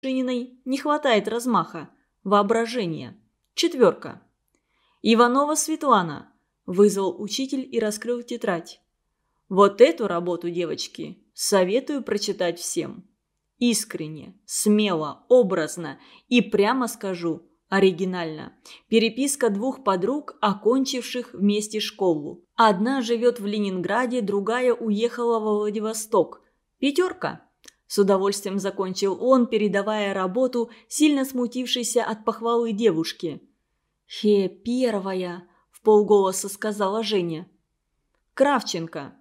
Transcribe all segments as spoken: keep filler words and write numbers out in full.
Шининой не хватает размаха, воображения. Четверка. Иванова Светлана. Вызвал учитель и раскрыл тетрадь. Вот эту работу, девочки, советую прочитать всем. Искренне, смело, образно и, прямо скажу, оригинально. Переписка двух подруг, окончивших вместе школу. Одна живет в Ленинграде, другая уехала во Владивосток. Пятерка. С удовольствием закончил он, передавая работу сильно смутившейся от похвалы девушке. «Хе, первая», – вполголоса сказала Женя. Кравченко.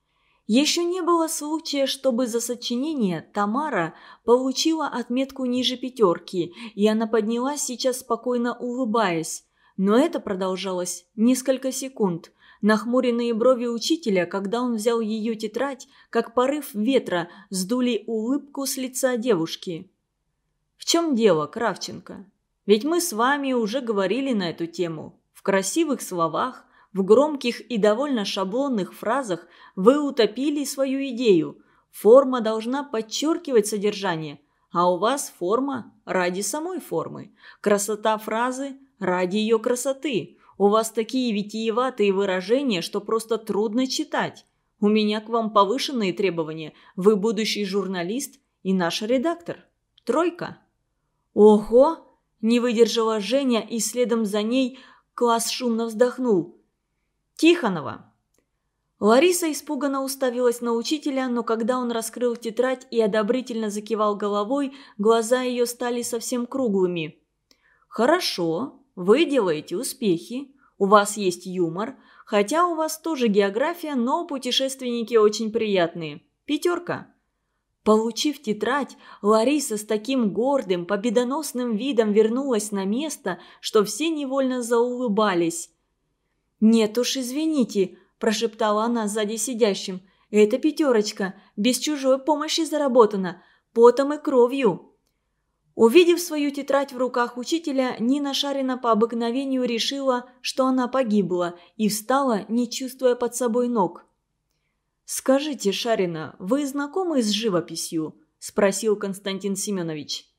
Еще не было случая, чтобы за сочинение Тамара получила отметку ниже пятерки, и она поднялась сейчас, спокойно улыбаясь. Но это продолжалось несколько секунд. Нахмуренные брови учителя, когда он взял ее тетрадь, как порыв ветра, сдули улыбку с лица девушки. «В чем дело, Кравченко? Ведь мы с вами уже говорили на эту тему. В красивых словах, в громких и довольно шаблонных фразах вы утопили свою идею. Форма должна подчеркивать содержание, а у вас форма ради самой формы. Красота фразы ради ее красоты. У вас такие витиеватые выражения, что просто трудно читать. У меня к вам повышенные требования. Вы будущий журналист и наш редактор. Тройка». «Ого!» – не выдержала Женя, и следом за ней класс шумно вздохнул. «Тихонова». Лариса испуганно уставилась на учителя, но когда он раскрыл тетрадь и одобрительно закивал головой, глаза ее стали совсем круглыми. «Хорошо, вы делаете успехи, у вас есть юмор, хотя у вас тоже география, но путешественники очень приятные. Пятерка». Получив тетрадь, Лариса с таким гордым, победоносным видом вернулась на место, что все невольно заулыбались. «Нет уж, извините», – прошептала она сзади сидящим. «Это пятерочка, без чужой помощи заработана, потом и кровью». Увидев свою тетрадь в руках учителя, Нина Шарина по обыкновению решила, что она погибла, и встала, не чувствуя под собой ног. «Скажите, Шарина, вы знакомы с живописью?» – спросил Константин Семенович.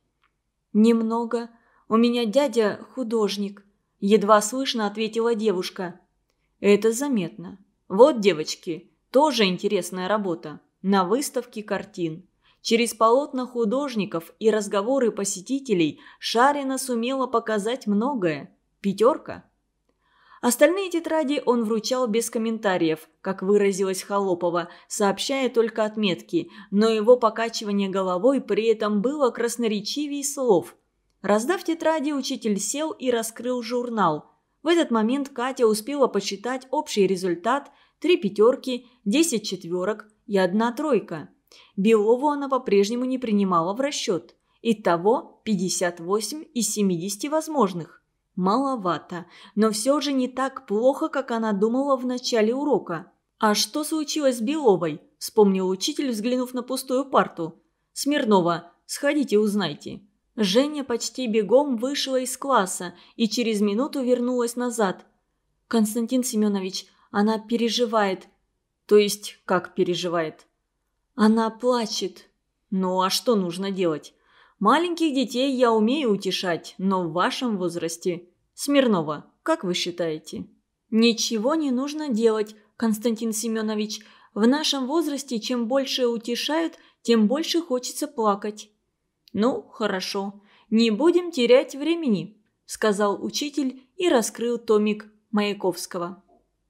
«Немного. У меня дядя художник», – едва слышно ответила девушка. «Это заметно. Вот, девочки, тоже интересная работа. На выставке картин. Через полотна художников и разговоры посетителей Шарина сумела показать многое. Пятерка». Остальные тетради он вручал без комментариев, как выразилась Холопова, сообщая только отметки, но его покачивание головой при этом было красноречивее слов. Раздав тетради, учитель сел и раскрыл журнал. В этот момент Катя успела посчитать общий результат: три пятерки, десять четверок и одна тройка. Белову она по-прежнему не принимала в расчет. Итого пятьдесят восемь из семидесяти возможных. Маловато, но все же не так плохо, как она думала в начале урока. «А что случилось с Беловой?» – вспомнил учитель, взглянув на пустую парту. «Смирнова, сходите узнайте». Женя почти бегом вышла из класса и через минуту вернулась назад. «Константин Семенович, она переживает». «То есть как переживает?» «Она плачет». «Ну а что нужно делать? Маленьких детей я умею утешать, но в вашем возрасте. Смирнова, как вы считаете?» «Ничего не нужно делать, Константин Семенович. В нашем возрасте чем больше утешают, тем больше хочется плакать». «Ну, хорошо, не будем терять времени», – сказал учитель и раскрыл томик Маяковского.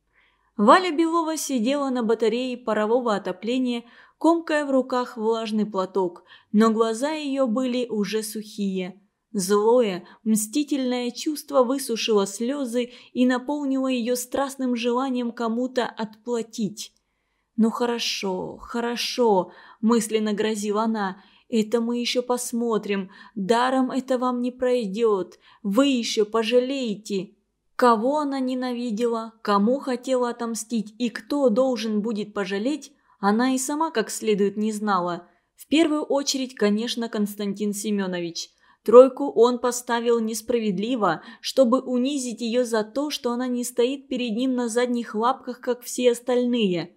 Валя Белова сидела на батарее парового отопления, комкая в руках влажный платок, но глаза ее были уже сухие. Злое, мстительное чувство высушило слезы и наполнило ее страстным желанием кому-то отплатить. «Ну хорошо, хорошо», – мысленно грозила она, – «это мы еще посмотрим, даром это вам не пройдет, вы еще пожалеете». Кого она ненавидела, кому хотела отомстить и кто должен будет пожалеть, она и сама как следует не знала. В первую очередь, конечно, Константин Семенович. Тройку он поставил несправедливо, чтобы унизить ее за то, что она не стоит перед ним на задних лапках, как все остальные.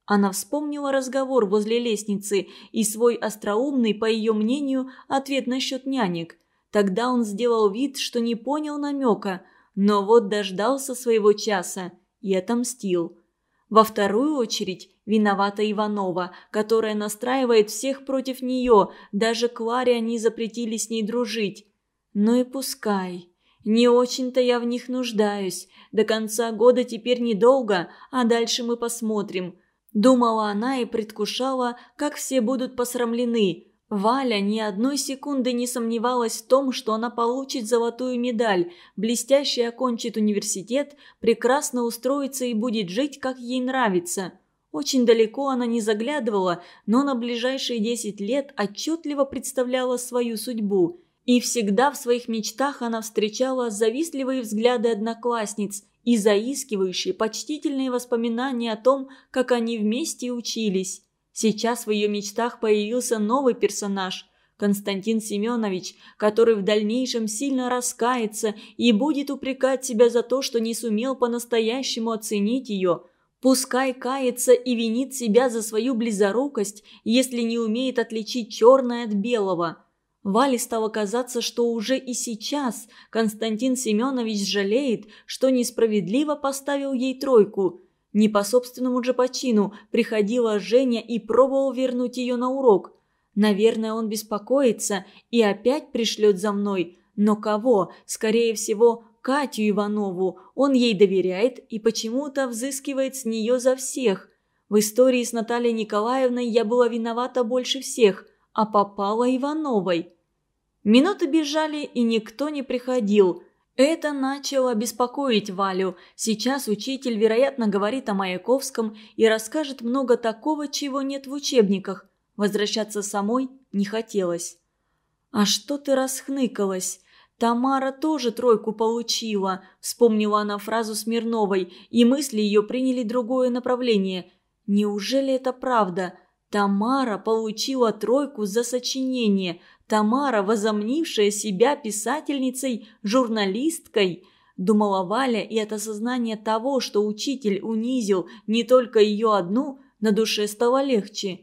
Она вспомнила разговор возле лестницы и свой остроумный, по ее мнению, ответ насчет нянек. Тогда он сделал вид, что не понял намека, но вот дождался своего часа и отомстил. Во вторую очередь виновата Иванова, которая настраивает всех против нее, даже Кларе они запретили с ней дружить. Ну и пускай. Не очень-то я в них нуждаюсь. До конца года теперь недолго, а дальше мы посмотрим. Думала она и предвкушала, как все будут посрамлены. Валя ни одной секунды не сомневалась в том, что она получит золотую медаль, блестяще окончит университет, прекрасно устроится и будет жить, как ей нравится. Очень далеко она не заглядывала, но на ближайшие десять лет отчетливо представляла свою судьбу. И всегда в своих мечтах она встречала завистливые взгляды одноклассниц и заискивающие, почтительные воспоминания о том, как они вместе учились. Сейчас в ее мечтах появился новый персонаж – Константин Семенович, который в дальнейшем сильно раскается и будет упрекать себя за то, что не сумел по-настоящему оценить ее. Пускай кается и винит себя за свою близорукость, если не умеет отличить черное от белого. Вале стало казаться, что уже и сейчас Константин Семенович жалеет, что несправедливо поставил ей тройку. Не по собственному же почину приходила Женя и пробовал вернуть ее на урок. Наверное, он беспокоится и опять пришлет за мной. Но кого? Скорее всего, Катю Иванову. Он ей доверяет и почему-то взыскивает с нее за всех. В истории с Натальей Николаевной я была виновата больше всех, а попала Ивановой. Минуты бежали, и никто не приходил. Это начало беспокоить Валю. Сейчас учитель, вероятно, говорит о Маяковском и расскажет много такого, чего нет в учебниках. Возвращаться самой не хотелось. «А что ты расхныкалась? Тамара тоже тройку получила», – вспомнила она фразу Смирновой, и мысли ее приняли другое направление. «Неужели это правда? Тамара получила тройку за сочинение. Тамара, возомнившая себя писательницей, журналисткой», – думала Валя, и от осознания того, что учитель унизил не только ее одну, на душе стало легче.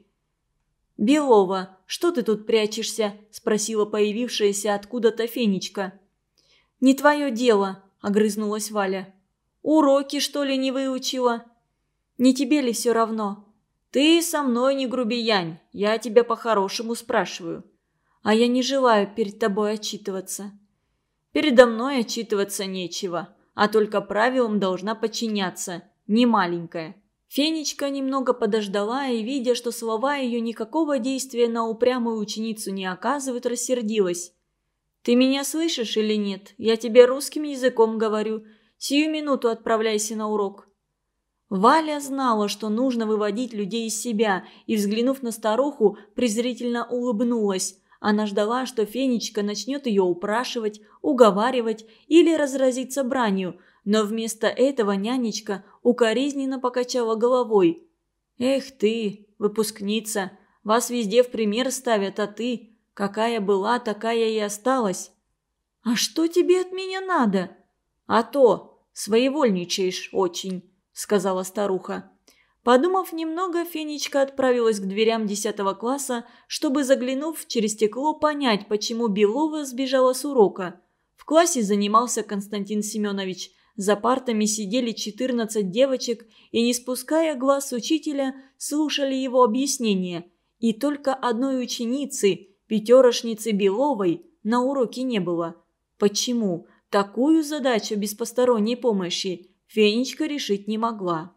«Белова, что ты тут прячешься?» – спросила появившаяся откуда-то Фенечка. «Не твое дело», – огрызнулась Валя. «Уроки, что ли, не выучила?» «Не тебе ли все равно?» «Ты со мной не грубиянь, я тебя по-хорошему спрашиваю». «А я не желаю перед тобой отчитываться». «Передо мной отчитываться нечего, а только правилам должна подчиняться, не маленькая». Фенечка немного подождала и, видя, что слова ее никакого действия на упрямую ученицу не оказывают, рассердилась. «Ты меня слышишь или нет? Я тебе русским языком говорю. Сию минуту отправляйся на урок». Валя знала, что нужно выводить людей из себя, и, взглянув на старуху, презрительно улыбнулась. Она ждала, что Фенечка начнет ее упрашивать, уговаривать или разразиться бранью, но вместо этого нянечка укоризненно покачала головой. «Эх ты, выпускница, вас везде в пример ставят, а ты, какая была, такая и осталась». «А что тебе от меня надо?» «А то, своевольничаешь очень», — сказала старуха. Подумав немного, Фенечка отправилась к дверям десятого класса, чтобы, заглянув через стекло, понять, почему Белова сбежала с урока. В классе занимался Константин Семенович. За партами сидели четырнадцать девочек и, не спуская глаз с учителя, слушали его объяснения. И только одной ученицы, пятерошницы Беловой, на уроке не было. Почему? Такую задачу без посторонней помощи Фенечка решить не могла.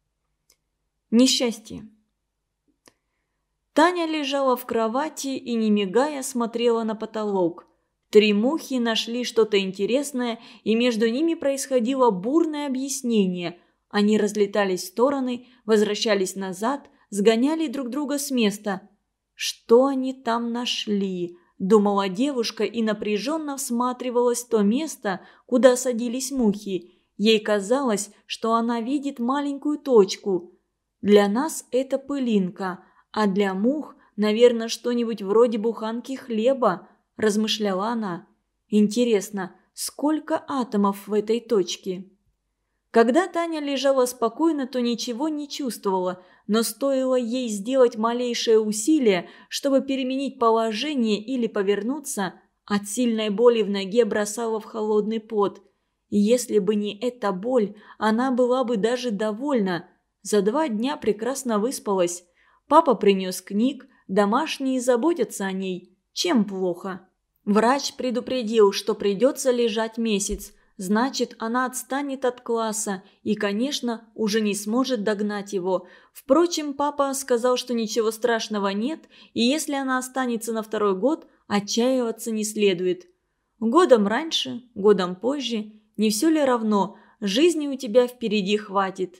Несчастье. Таня лежала в кровати и, не мигая, смотрела на потолок. Три мухи нашли что-то интересное, и между ними происходило бурное объяснение. Они разлетались в стороны, возвращались назад, сгоняли друг друга с места. «Что они там нашли?» – думала девушка и напряженно всматривалась в то место, куда садились мухи. Ей казалось, что она видит маленькую точку. Для нас это пылинка, а для мух, наверное, что-нибудь вроде буханки хлеба, размышляла она. Интересно, сколько атомов в этой точке? Когда Таня лежала спокойно, то ничего не чувствовала, но стоило ей сделать малейшее усилие, чтобы переменить положение или повернуться, от сильной боли в ноге бросала в холодный пот. И если бы не эта боль, она была бы даже довольна. За два дня прекрасно выспалась. Папа принес книг, домашние заботятся о ней. Чем плохо? Врач предупредил, что придется лежать месяц. Значит, она отстанет от класса и, конечно, уже не сможет догнать его. Впрочем, папа сказал, что ничего страшного нет, и если она останется на второй год, отчаиваться не следует. Годом раньше, годом позже, не все ли равно, жизни у тебя впереди хватит.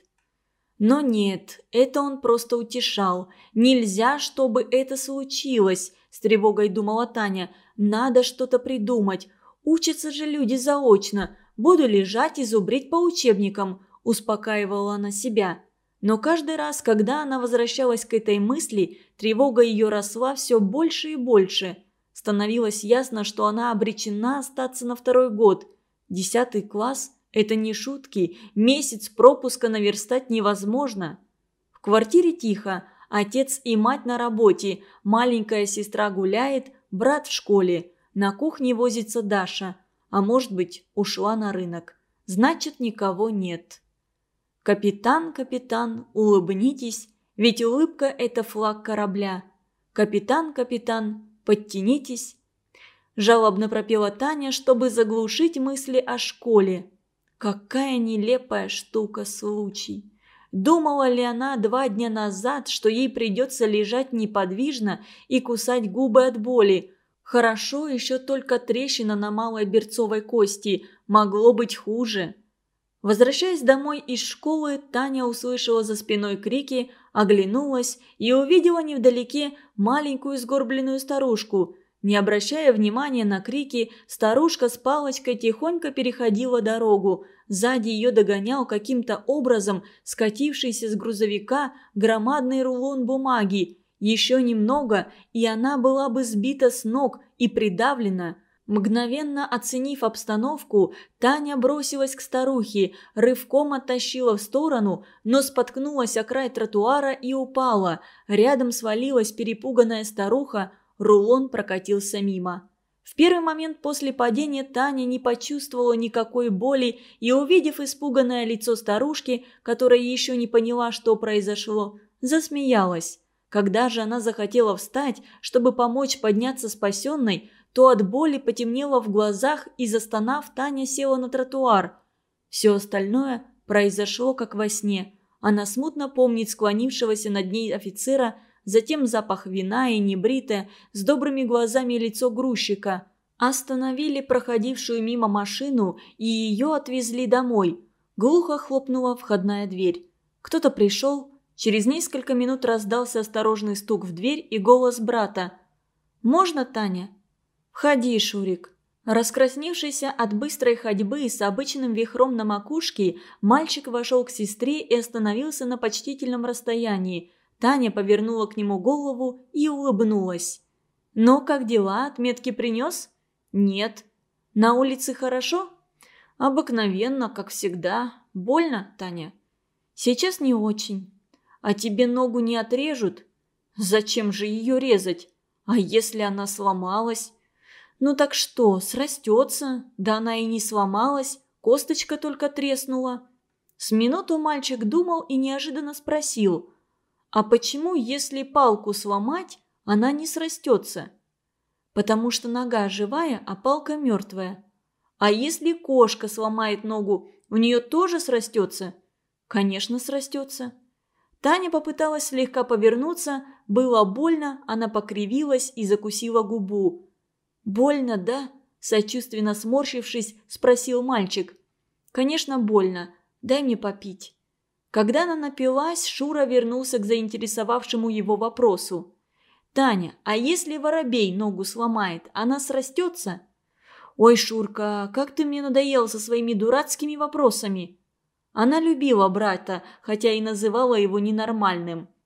Но нет, это он просто утешал. Нельзя, чтобы это случилось, с тревогой думала Таня. Надо что-то придумать. Учатся же люди заочно. Буду лежать и зубрить по учебникам, успокаивала она себя. Но каждый раз, когда она возвращалась к этой мысли, тревога ее росла все больше и больше. Становилось ясно, что она обречена остаться на второй год. Десятый класс – это не шутки, месяц пропуска наверстать невозможно. В квартире тихо, отец и мать на работе, маленькая сестра гуляет, брат в школе. На кухне возится Даша, а может быть, ушла на рынок. Значит, никого нет. «Капитан, капитан, улыбнитесь, ведь улыбка – это флаг корабля. Капитан, капитан, подтянитесь». Жалобно пропела Таня, чтобы заглушить мысли о школе. Какая нелепая штука случай. Думала ли она два дня назад, что ей придется лежать неподвижно и кусать губы от боли? Хорошо еще только трещина на малой берцовой кости, могло быть хуже. Возвращаясь домой из школы, Таня услышала за спиной крики, оглянулась и увидела невдалеке маленькую сгорбленную старушку. Не обращая внимания на крики, старушка с палочкой тихонько переходила дорогу. Сзади ее догонял каким-то образом скатившийся с грузовика громадный рулон бумаги. Еще немного, и она была бы сбита с ног и придавлена. Мгновенно оценив обстановку, Таня бросилась к старухе, рывком оттащила в сторону, но споткнулась о край тротуара и упала. Рядом свалилась перепуганная старуха, рулон прокатился мимо. В первый момент после падения Таня не почувствовала никакой боли и, увидев испуганное лицо старушки, которая еще не поняла, что произошло, засмеялась. Когда же она захотела встать, чтобы помочь подняться спасенной, то от боли потемнело в глазах и, застонав, Таня села на тротуар. Все остальное произошло как во сне. Она смутно помнит склонившегося над ней офицера, затем запах вина и небритое, с добрыми глазами лицо грузчика. Остановили проходившую мимо машину и ее отвезли домой. Глухо хлопнула входная дверь. Кто-то пришел. Через несколько минут раздался осторожный стук в дверь и голос брата. «Можно, Таня?» «Входи, Шурик». Раскрасневшийся от быстрой ходьбы и с обычным вихром на макушке, мальчик вошел к сестре и остановился на почтительном расстоянии. Таня повернула к нему голову и улыбнулась. «Ну, как дела? Отметки принес?» «Нет». «На улице хорошо?» «Обыкновенно, как всегда. Больно, Таня?» «Сейчас не очень». «А тебе ногу не отрежут?» «Зачем же ее резать? А если она сломалась?» «Ну так что, срастется?» «Да она и не сломалась, косточка только треснула». С минуту мальчик думал и неожиданно спросил: «А почему, если палку сломать, она не срастется?» «Потому что нога живая, а палка мертвая». «А если кошка сломает ногу, у нее тоже срастется?» «Конечно, срастется». Таня попыталась слегка повернуться, было больно, она покривилась и закусила губу. «Больно, да?» – сочувственно сморщившись, спросил мальчик. «Конечно, больно. Дай мне попить». Когда она напилась, Шура вернулся к заинтересовавшему его вопросу. «Таня, а если воробей ногу сломает, она срастется?» «Ой, Шурка, как ты мне надоела со своими дурацкими вопросами!» Она любила брата, хотя и называла его ненормальным.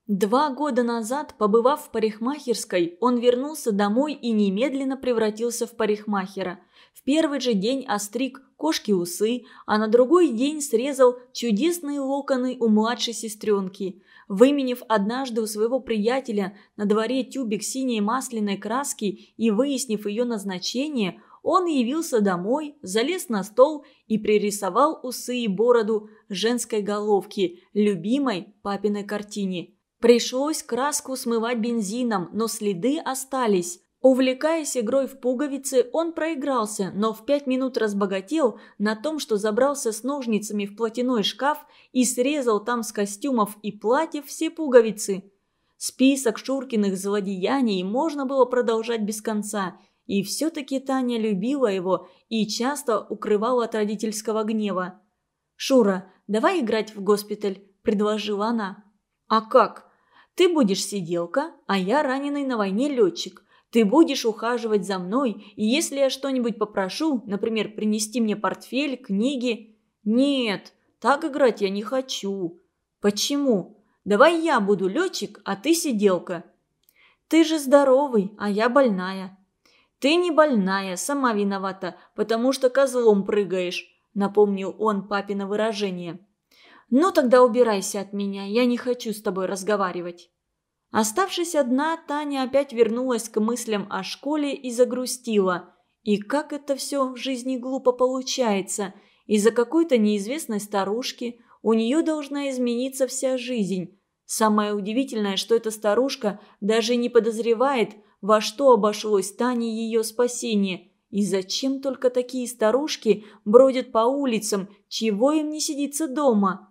Два года назад, побывав в парикмахерской, он вернулся домой и немедленно превратился в парикмахера. В первый же день остриг кошки усы, а на другой день срезал чудесные локоны у младшей сестренки. Выменив однажды у своего приятеля на дворе тюбик синей масляной краски и выяснив ее назначение, он явился домой, залез на стол и пририсовал усы и бороду женской головки, любимой папиной картине. Пришлось краску смывать бензином, но следы остались. Увлекаясь игрой в пуговицы, он проигрался, но в пять минут разбогател на том, что забрался с ножницами в платяной шкаф и срезал там с костюмов и платьев все пуговицы. Список Шуркиных злодеяний можно было продолжать без конца, и все-таки Таня любила его и часто укрывала от родительского гнева. «Шура, давай играть в госпиталь», – предложила она. «А как? Ты будешь сиделка, а я раненый на войне летчик. Ты будешь ухаживать за мной, и если я что-нибудь попрошу, например, принести мне портфель, книги...» «Нет, так играть я не хочу». «Почему? Давай я буду летчик, а ты сиделка». «Ты же здоровый, а я больная». «Ты не больная, сама виновата, потому что козлом прыгаешь», — напомнил он папино выражение. «Ну тогда убирайся от меня, я не хочу с тобой разговаривать». Оставшись одна, Таня опять вернулась к мыслям о школе и загрустила. И как это все в жизни глупо получается. Из-за какой-то неизвестной старушки у нее должна измениться вся жизнь. Самое удивительное, что эта старушка даже не подозревает, во что обошлось Тане ее спасение. И зачем только такие старушки бродят по улицам, чего им не сидится дома?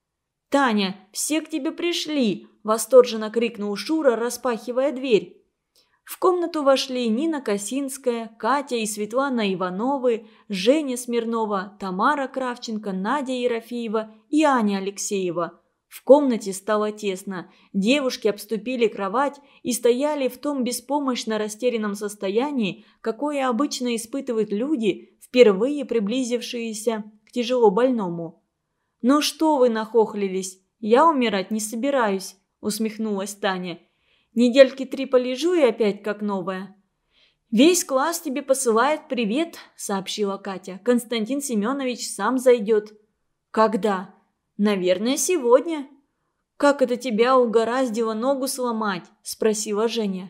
«Таня, все к тебе пришли!» – восторженно крикнул Шура, распахивая дверь. В комнату вошли Нина Косинская, Катя и Светлана Ивановы, Женя Смирнова, Тамара Кравченко, Надя Ерофеева и Аня Алексеева. В комнате стало тесно. Девушки обступили кровать и стояли в том беспомощно растерянном состоянии, какое обычно испытывают люди, впервые приблизившиеся к тяжело больному. «Ну что вы нахохлились? Я умирать не собираюсь», – усмехнулась Таня. «Недельки три полежу и опять как новая». «Весь класс тебе посылает привет», – сообщила Катя. «Константин Семенович сам зайдет». «Когда?» «Наверное, сегодня». «Как это тебя угораздило ногу сломать?» – спросила Женя.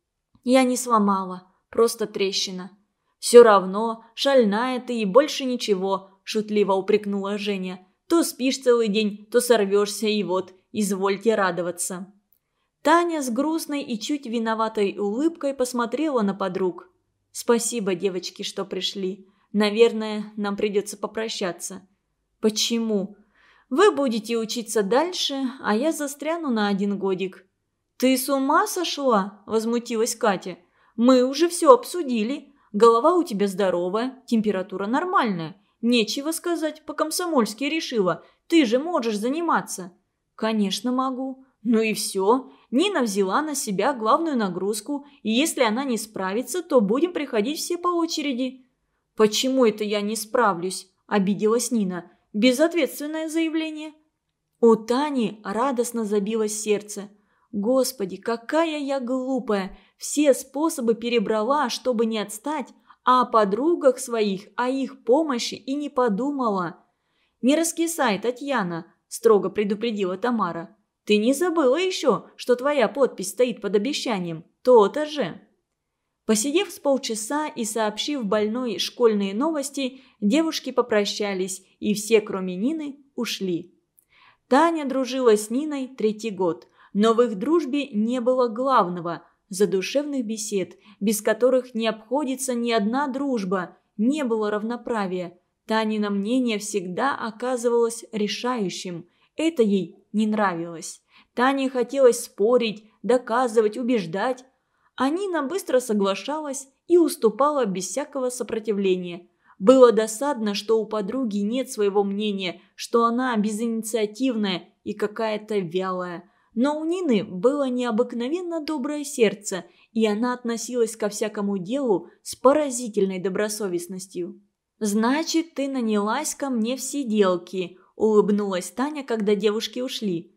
«Я не сломала, просто трещина». «Все равно, шальная ты и больше ничего», – шутливо упрекнула Женя. «То спишь целый день, то сорвешься, и вот, извольте радоваться». Таня с грустной и чуть виноватой улыбкой посмотрела на подруг. «Спасибо, девочки, что пришли. Наверное, нам придется попрощаться». «Почему?» «Вы будете учиться дальше, а я застряну на один годик». «Ты с ума сошла?» – возмутилась Катя. «Мы уже все обсудили. Голова у тебя здоровая, температура нормальная. Нечего сказать, по-комсомольски решила. Ты же можешь заниматься». «Конечно могу». «Ну и все. Нина взяла на себя главную нагрузку, и если она не справится, то будем приходить все по очереди». «Почему это я не справлюсь?» – обиделась Нина. «Безответственное заявление». У Тани радостно забилось сердце. «Господи, какая я глупая! Все способы перебрала, чтобы не отстать, а о подругах своих, о их помощи и не подумала». «Не раскисай, Татьяна», – строго предупредила Тамара. «Ты не забыла еще, что твоя подпись стоит под обещанием? То-то же». Посидев с полчаса и сообщив больной школьные новости, девушки попрощались, и все, кроме Нины, ушли. Таня дружила с Ниной третий год, но в их дружбе не было главного – задушевных бесед, без которых не обходится ни одна дружба, не было равноправия. Танино мнение всегда оказывалось решающим. Это ей не нравилось. Тане хотелось спорить, доказывать, убеждать. А Нина быстро соглашалась и уступала без всякого сопротивления. Было досадно, что у подруги нет своего мнения, что она безинициативная и какая-то вялая. Но у Нины было необыкновенно доброе сердце, и она относилась ко всякому делу с поразительной добросовестностью. «Значит, ты нанялась ко мне в сиделки», – улыбнулась Таня, когда девушки ушли.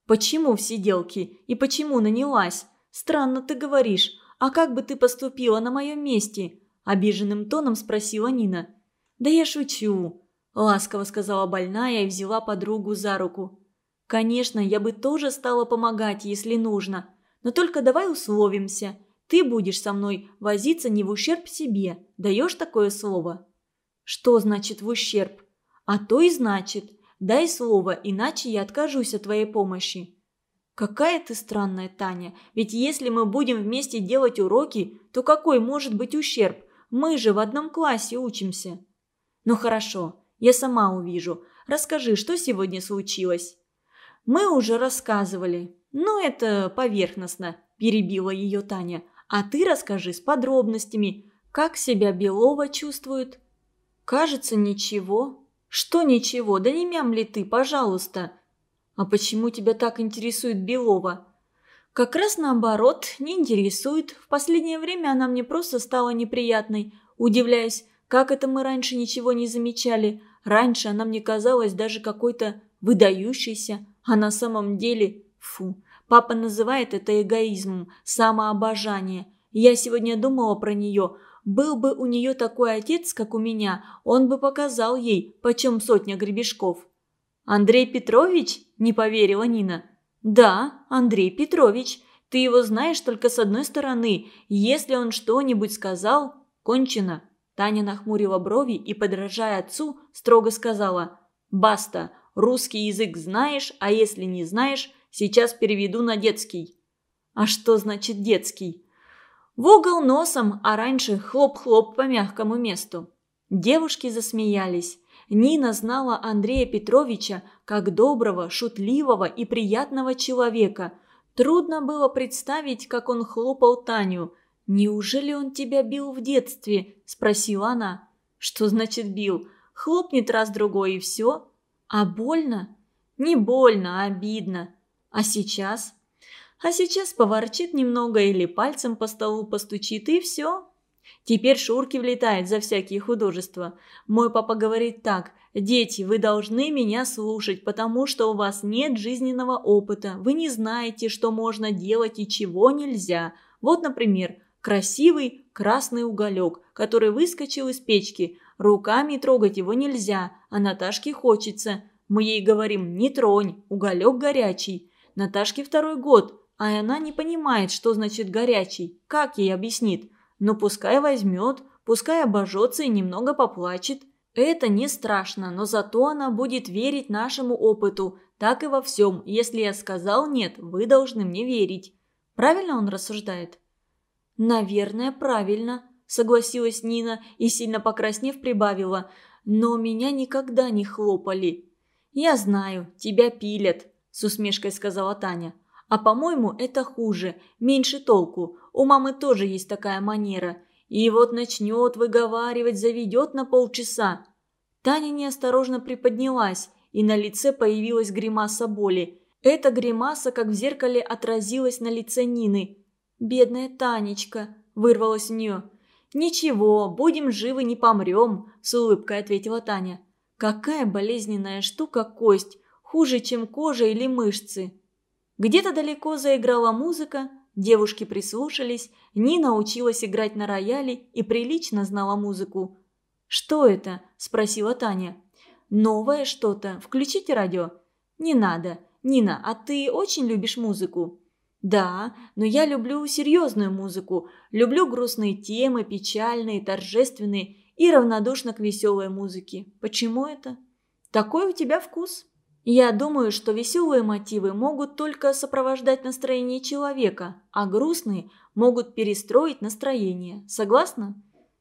Почему в сиделки и почему нанялась? Странно ты говоришь. А как бы ты поступила на моем месте?» – обиженным тоном спросила Нина. «Да я шучу», – ласково сказала больная и взяла подругу за руку. «Конечно, я бы тоже стала помогать, если нужно. Но только давай условимся. Ты будешь со мной возиться не в ущерб себе. Даешь такое слово?» «Что значит в ущерб?» «А то и значит. Дай слово, иначе я откажусь от твоей помощи». «Какая ты странная, Таня. Ведь если мы будем вместе делать уроки, то какой может быть ущерб? Мы же в одном классе учимся». «Ну хорошо, я сама увижу. Расскажи, что сегодня случилось?» «Мы уже рассказывали. Ну, это поверхностно», – перебила ее Таня. «А ты расскажи с подробностями. Как себя Белова чувствует?» «Кажется, ничего». «Что ничего? Да не мямли ты, пожалуйста». «А почему тебя так интересует Белова?» «Как раз наоборот, не интересует. В последнее время она мне просто стала неприятной. Удивляюсь, как это мы раньше ничего не замечали. Раньше она мне казалась даже какой-то выдающейся. А на самом деле, фу, папа называет это эгоизмом, самообожание. Я сегодня думала про нее. Был бы у нее такой отец, как у меня, он бы показал ей, почем сотня гребешков». «Андрей Петрович?» – не поверила Нина. «Да, Андрей Петрович. Ты его знаешь только с одной стороны. Если он что-нибудь сказал, кончено». Таня нахмурила брови и, подражая отцу, строго сказала: «Баста, русский язык знаешь, а если не знаешь, сейчас переведу на детский». «А что значит детский?» «В угол носом, а раньше хлоп-хлоп по мягкому месту». Девушки засмеялись. Нина знала Андрея Петровича как доброго, шутливого и приятного человека. Трудно было представить, как он хлопал Таню. «Неужели он тебя бил в детстве?» – спросила она. «Что значит бил? Хлопнет раз-другой и все. А больно?» «Не больно, а обидно. А сейчас?» «А сейчас поворчит немного или пальцем по столу постучит, и все». Теперь Шурки влетает за всякие художества. Мой папа говорит так: «Дети, вы должны меня слушать, потому что у вас нет жизненного опыта. Вы не знаете, что можно делать и чего нельзя. Вот, например, красивый красный уголек, который выскочил из печки. Руками трогать его нельзя, а Наташке хочется. Мы ей говорим: не тронь, уголек горячий. Наташке второй год, а она не понимает, что значит горячий. Как ей объяснит? Но пускай возьмет, пускай обожжется и немного поплачет. Это не страшно, но зато она будет верить нашему опыту. Так и во всем. Если я сказал нет, вы должны мне верить». Правильно он рассуждает? «Наверное, правильно», – согласилась Нина и, сильно покраснев, прибавила. «Но меня никогда не хлопали». «Я знаю, тебя пилят», – с усмешкой сказала Таня. «А по-моему, это хуже, меньше толку. У мамы тоже есть такая манера. И вот начнет выговаривать, заведет на полчаса». Таня неосторожно приподнялась, и на лице появилась гримаса боли. Эта гримаса, как в зеркале, отразилась на лице Нины. «Бедная Танечка», – вырвалась у нее. «Ничего, будем живы, не помрем», – с улыбкой ответила Таня. «Какая болезненная штука кость, хуже, чем кожа или мышцы». Где-то далеко заиграла музыка, девушки прислушались, Нина училась играть на рояле и прилично знала музыку. «Что это?» – спросила Таня. «Новое что-то. Включите радио». «Не надо. Нина, а ты очень любишь музыку?» «Да, но я люблю серьезную музыку. Люблю грустные темы, печальные, торжественные и равнодушно к веселой музыке. Почему это?» «Такой у тебя вкус». «Я думаю, что веселые мотивы могут только сопровождать настроение человека, а грустные могут перестроить настроение. Согласна?»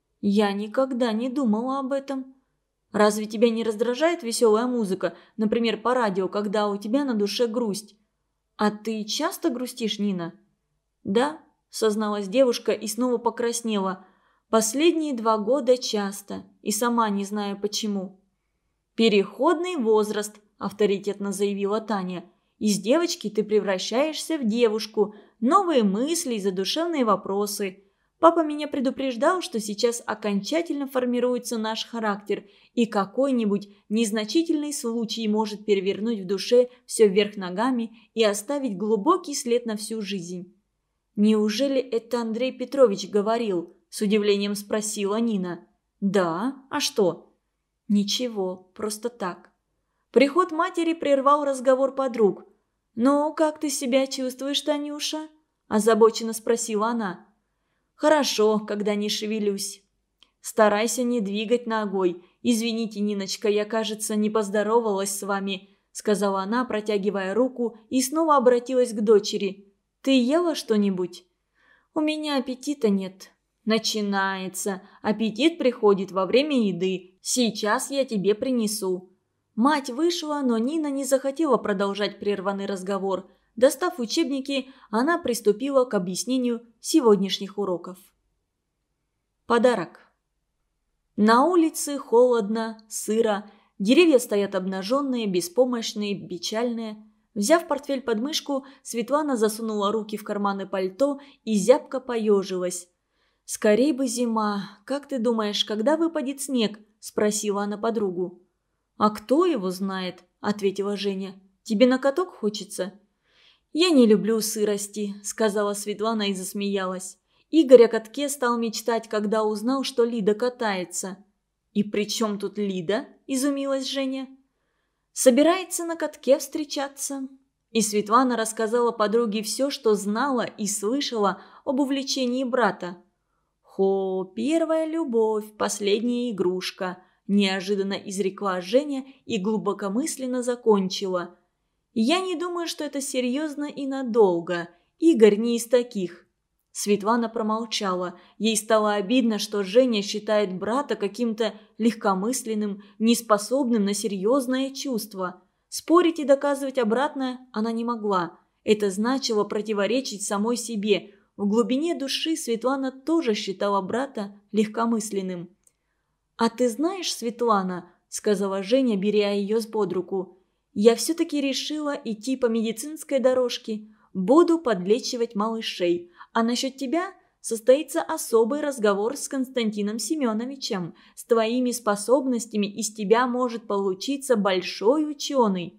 «Я никогда не думала об этом». «Разве тебя не раздражает веселая музыка, например, по радио, когда у тебя на душе грусть?» «А ты часто грустишь, Нина?» «Да», – созналась девушка и снова покраснела. «Последние два года часто, и сама не знаю почему». «Переходный возраст», – авторитетно заявила Таня. «Из девочки ты превращаешься в девушку. Новые мысли и задушевные вопросы. Папа меня предупреждал, что сейчас окончательно формируется наш характер, и какой-нибудь незначительный случай может перевернуть в душе все вверх ногами и оставить глубокий след на всю жизнь». «Неужели это Андрей Петрович говорил?» – с удивлением спросила Нина. «Да, а что?» «Ничего, просто так». Приход матери прервал разговор подруг. «Ну, как ты себя чувствуешь, Танюша?» – озабоченно спросила она. «Хорошо, когда не шевелюсь». «Старайся не двигать ногой. Извините, Ниночка, я, кажется, не поздоровалась с вами», – сказала она, протягивая руку, и снова обратилась к дочери. «Ты ела что-нибудь?» «У меня аппетита нет». «Начинается. Аппетит приходит во время еды. Сейчас я тебе принесу». Мать вышла, но Нина не захотела продолжать прерванный разговор. Достав учебники, она приступила к объяснению сегодняшних уроков. Подарок. На улице холодно, сыро, деревья стоят обнаженные, беспомощные, печальные. Взяв портфель под мышку, Светлана засунула руки в карманы пальто и зябко поежилась. «Скорей бы зима. Как ты думаешь, когда выпадет снег?» – спросила она подругу. «А кто его знает?» – ответила Женя. «Тебе на каток хочется?» «Я не люблю сырости», – сказала Светлана и засмеялась. Игорь о катке стал мечтать, когда узнал, что Лида катается. «И при чем тут Лида?» – изумилась Женя. «Собирается на катке встречаться». И Светлана рассказала подруге все, что знала и слышала об увлечении брата. «Хо, первая любовь, последняя игрушка», – неожиданно изрекла Женя и глубокомысленно закончила. «Я не думаю, что это серьезно и надолго. Игорь не из таких». Светлана промолчала. Ей стало обидно, что Женя считает брата каким-то легкомысленным, неспособным на серьезное чувство. Спорить и доказывать обратное она не могла. Это значило противоречить самой себе. В глубине души Светлана тоже считала брата легкомысленным. «А ты знаешь, Светлана, — сказала Женя, беря ее с под руку, — я все-таки решила идти по медицинской дорожке. Буду подлечивать малышей. А насчет тебя состоится особый разговор с Константином Семеновичем. С твоими способностями из тебя может получиться большой ученый».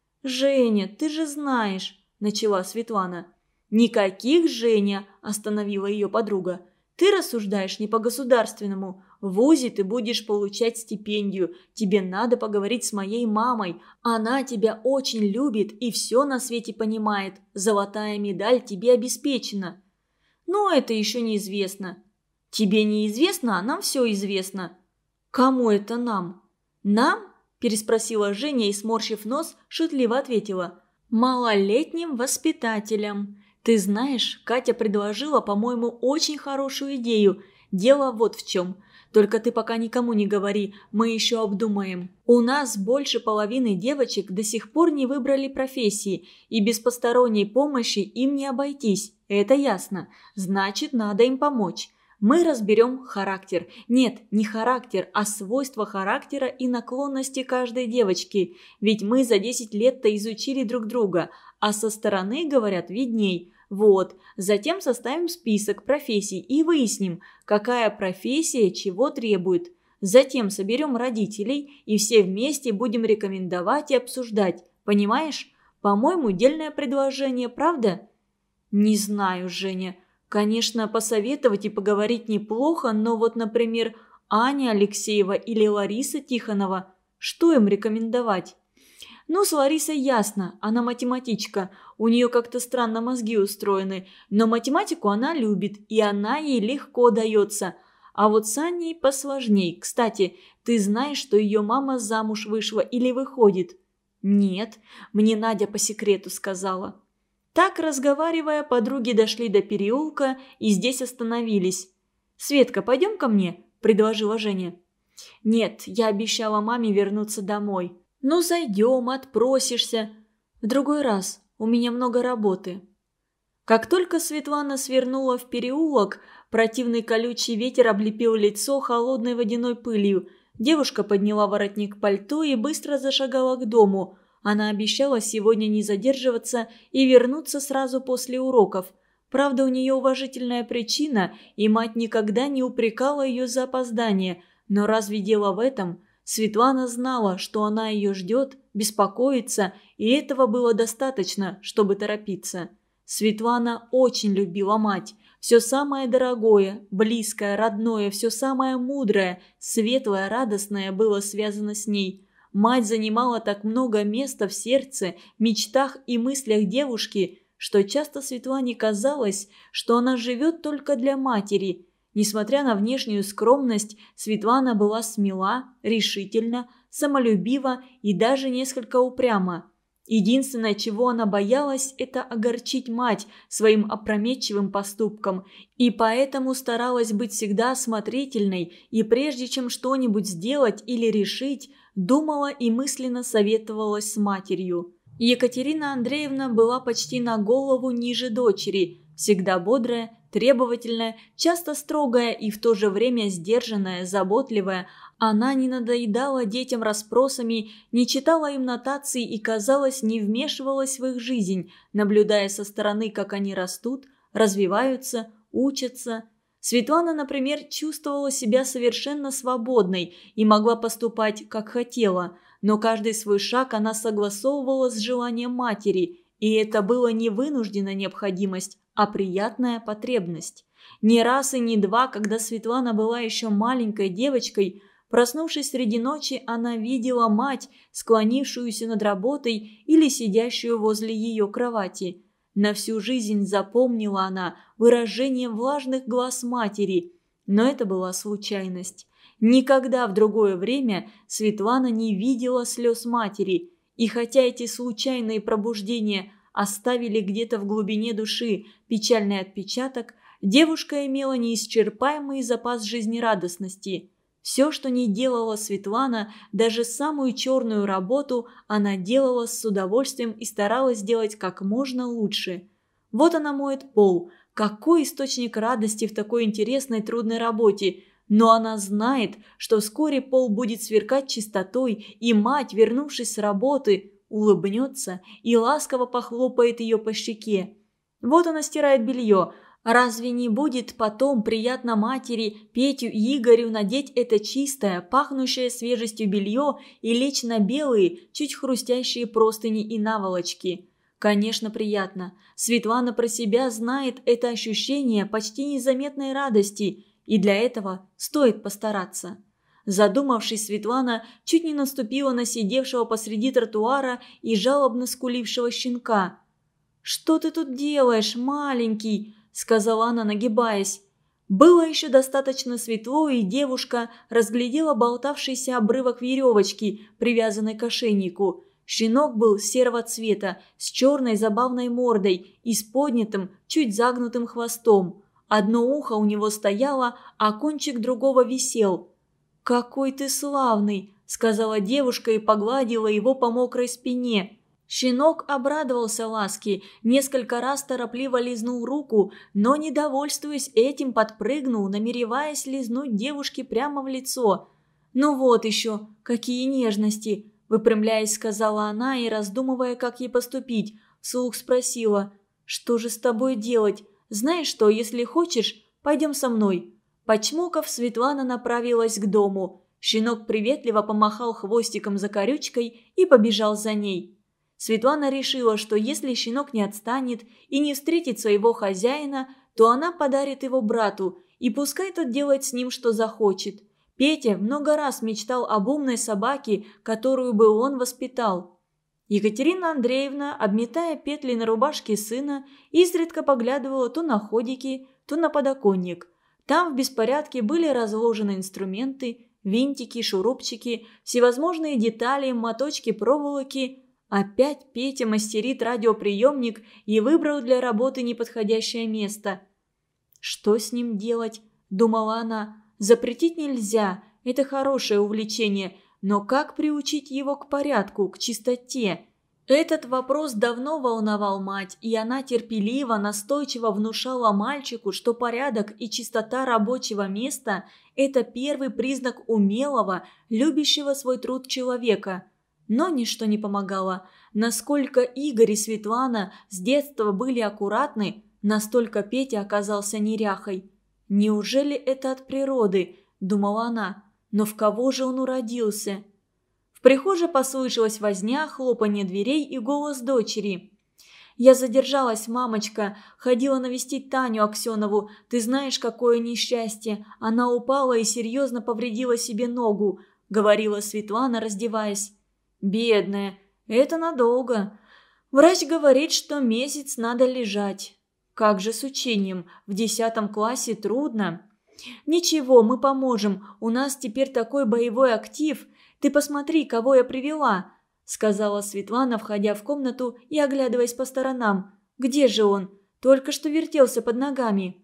«Женя, ты же знаешь, — начала Светлана. «Никаких, Женя, — остановила ее подруга. Ты рассуждаешь не по-государственному. В вузе ты будешь получать стипендию. Тебе надо поговорить с моей мамой. Она тебя очень любит и все на свете понимает. Золотая медаль тебе обеспечена». «Но это еще неизвестно». «Тебе неизвестно, а нам все известно». «Кому это нам?» «Нам?» – переспросила Женя и, сморщив нос, шутливо ответила. «Малолетним воспитателям. Ты знаешь, Катя предложила, по-моему, очень хорошую идею. Дело вот в чем. Только ты пока никому не говори, мы еще обдумаем. У нас больше половины девочек до сих пор не выбрали профессии, и без посторонней помощи им не обойтись. Это ясно. Значит, надо им помочь. Мы разберем характер. Нет, не характер, а свойства характера и наклонности каждой девочки. Ведь мы за десять лет-то изучили друг друга, а со стороны, говорят, видней. Вот, затем составим список профессий и выясним, какая профессия чего требует. Затем соберем родителей и все вместе будем рекомендовать и обсуждать. Понимаешь? По-моему, дельное предложение, правда? Не знаю, Женя. Конечно, посоветовать и поговорить неплохо, но вот, например, Аня Алексеева или Лариса Тихонова, что им рекомендовать? Ну, с Ларисой ясно, она математичка, у нее как-то странно мозги устроены, но математику она любит, и она ей легко дается. А вот с Аней посложней. Кстати, ты знаешь, что ее мама замуж вышла или выходит? Нет, мне Надя по секрету сказала. Так, разговаривая, подруги дошли до переулка и здесь остановились. «Светка, пойдем ко мне?» – предложила Женя. «Нет, я обещала маме вернуться домой». «Ну, зайдем, отпросишься. В другой раз. У меня много работы». Как только Светлана свернула в переулок, противный колючий ветер облепил лицо холодной водяной пылью. Девушка подняла воротник пальто и быстро зашагала к дому. Она обещала сегодня не задерживаться и вернуться сразу после уроков. Правда, у нее уважительная причина, и мать никогда не упрекала ее за опоздание. Но разве дело в этом? Светлана знала, что она ее ждет, беспокоится, и этого было достаточно, чтобы торопиться. Светлана очень любила мать. Все самое дорогое, близкое, родное, все самое мудрое, светлое, радостное было связано с ней. Мать занимала так много места в сердце, мечтах и мыслях девушки, что часто Светлане казалось, что она живет только для матери. Несмотря на внешнюю скромность, Светлана была смела, решительна, самолюбива и даже несколько упряма. Единственное, чего она боялась, это огорчить мать своим опрометчивым поступком, и поэтому старалась быть всегда осмотрительной и прежде чем что-нибудь сделать или решить, думала и мысленно советовалась с матерью. Екатерина Андреевна была почти на голову ниже дочери, всегда бодрая, требовательная, часто строгая и в то же время сдержанная, заботливая. Она не надоедала детям расспросами, не читала им нотаций и, казалось, не вмешивалась в их жизнь, наблюдая со стороны, как они растут, развиваются, учатся. Светлана, например, чувствовала себя совершенно свободной и могла поступать, как хотела, но каждый свой шаг она согласовывала с желанием матери, и это было не вынужденная необходимость, а приятная потребность. Не раз и не два, когда Светлана была еще маленькой девочкой, проснувшись среди ночи, она видела мать, склонившуюся над работой или сидящую возле ее кровати. На всю жизнь запомнила она выражение влажных глаз матери, но это была случайность. Никогда в другое время Светлана не видела слез матери, и хотя эти случайные пробуждения оставили где-то в глубине души печальный отпечаток, девушка имела неисчерпаемый запас жизнерадостности. Все, что не делала Светлана, даже самую черную работу, она делала с удовольствием и старалась сделать как можно лучше. Вот она моет пол. Какой источник радости в такой интересной трудной работе! Но она знает, что вскоре пол будет сверкать чистотой, и мать, вернувшись с работы, улыбнется и ласково похлопает ее по щеке. Вот она стирает белье. Разве не будет потом приятно матери, Петю и Игорю надеть это чистое, пахнущее свежестью белье и лечь на белые, чуть хрустящие простыни и наволочки? Конечно, приятно. Светлана про себя знает это ощущение почти незаметной радости, и для этого стоит постараться. Задумавшись, Светлана чуть не наступила на сидевшего посреди тротуара и жалобно скулившего щенка. «Что ты тут делаешь, маленький?» – сказала она, нагибаясь. Было еще достаточно светло, и девушка разглядела болтавшийся обрывок веревочки, привязанной к ошейнику. Щенок был серого цвета, с черной забавной мордой и с поднятым, чуть загнутым хвостом. Одно ухо у него стояло, а кончик другого висел. «Какой ты славный!» – сказала девушка и погладила его по мокрой спине. Щенок обрадовался ласке, несколько раз торопливо лизнул руку, но, недовольствуясь этим, подпрыгнул, намереваясь лизнуть девушке прямо в лицо. «Ну вот еще, какие нежности!» – выпрямляясь, сказала она и, раздумывая, как ей поступить, вслух спросила: «Что же с тобой делать? Знаешь что, если хочешь, пойдем со мной». Почмокав, Светлана направилась к дому. Щенок приветливо помахал хвостиком за корючкой и побежал за ней. Светлана решила, что если щенок не отстанет и не встретит своего хозяина, то она подарит его брату, и пускай тот делает с ним, что захочет. Петя много раз мечтал об умной собаке, которую бы он воспитал. Екатерина Андреевна, обметая петли на рубашке сына, изредка поглядывала то на ходики, то на подоконник. Там в беспорядке были разложены инструменты, винтики, шурупчики, всевозможные детали, моточки проволоки. Опять Петя мастерит радиоприемник и выбрал для работы неподходящее место. «Что с ним делать?» – думала она. «Запретить нельзя, это хорошее увлечение, но как приучить его к порядку, к чистоте?» Этот вопрос давно волновал мать, и она терпеливо, настойчиво внушала мальчику, что порядок и чистота рабочего места – это первый признак умелого, любящего свой труд человека. Но ничто не помогало. Насколько Игорь и Светлана с детства были аккуратны, Настолько Петя оказался неряхой. «Неужели это от природы?» – думала она. «Но в кого же он уродился?» В прихожей послышалась возня, хлопанье дверей и голос дочери. «Я задержалась, мамочка. Ходила навестить Таню Аксенову. Ты знаешь, какое несчастье. Она упала и серьезно повредила себе ногу», – говорила Светлана, раздеваясь. «Бедная. Это надолго. Врач говорит, что месяц надо лежать. Как же с учением? В десятом классе трудно». «Ничего, мы поможем. У нас теперь такой боевой актив. Ты посмотри, кого я привела», – сказала Светлана, входя в комнату и оглядываясь по сторонам. «Где же он? Только что вертелся под ногами».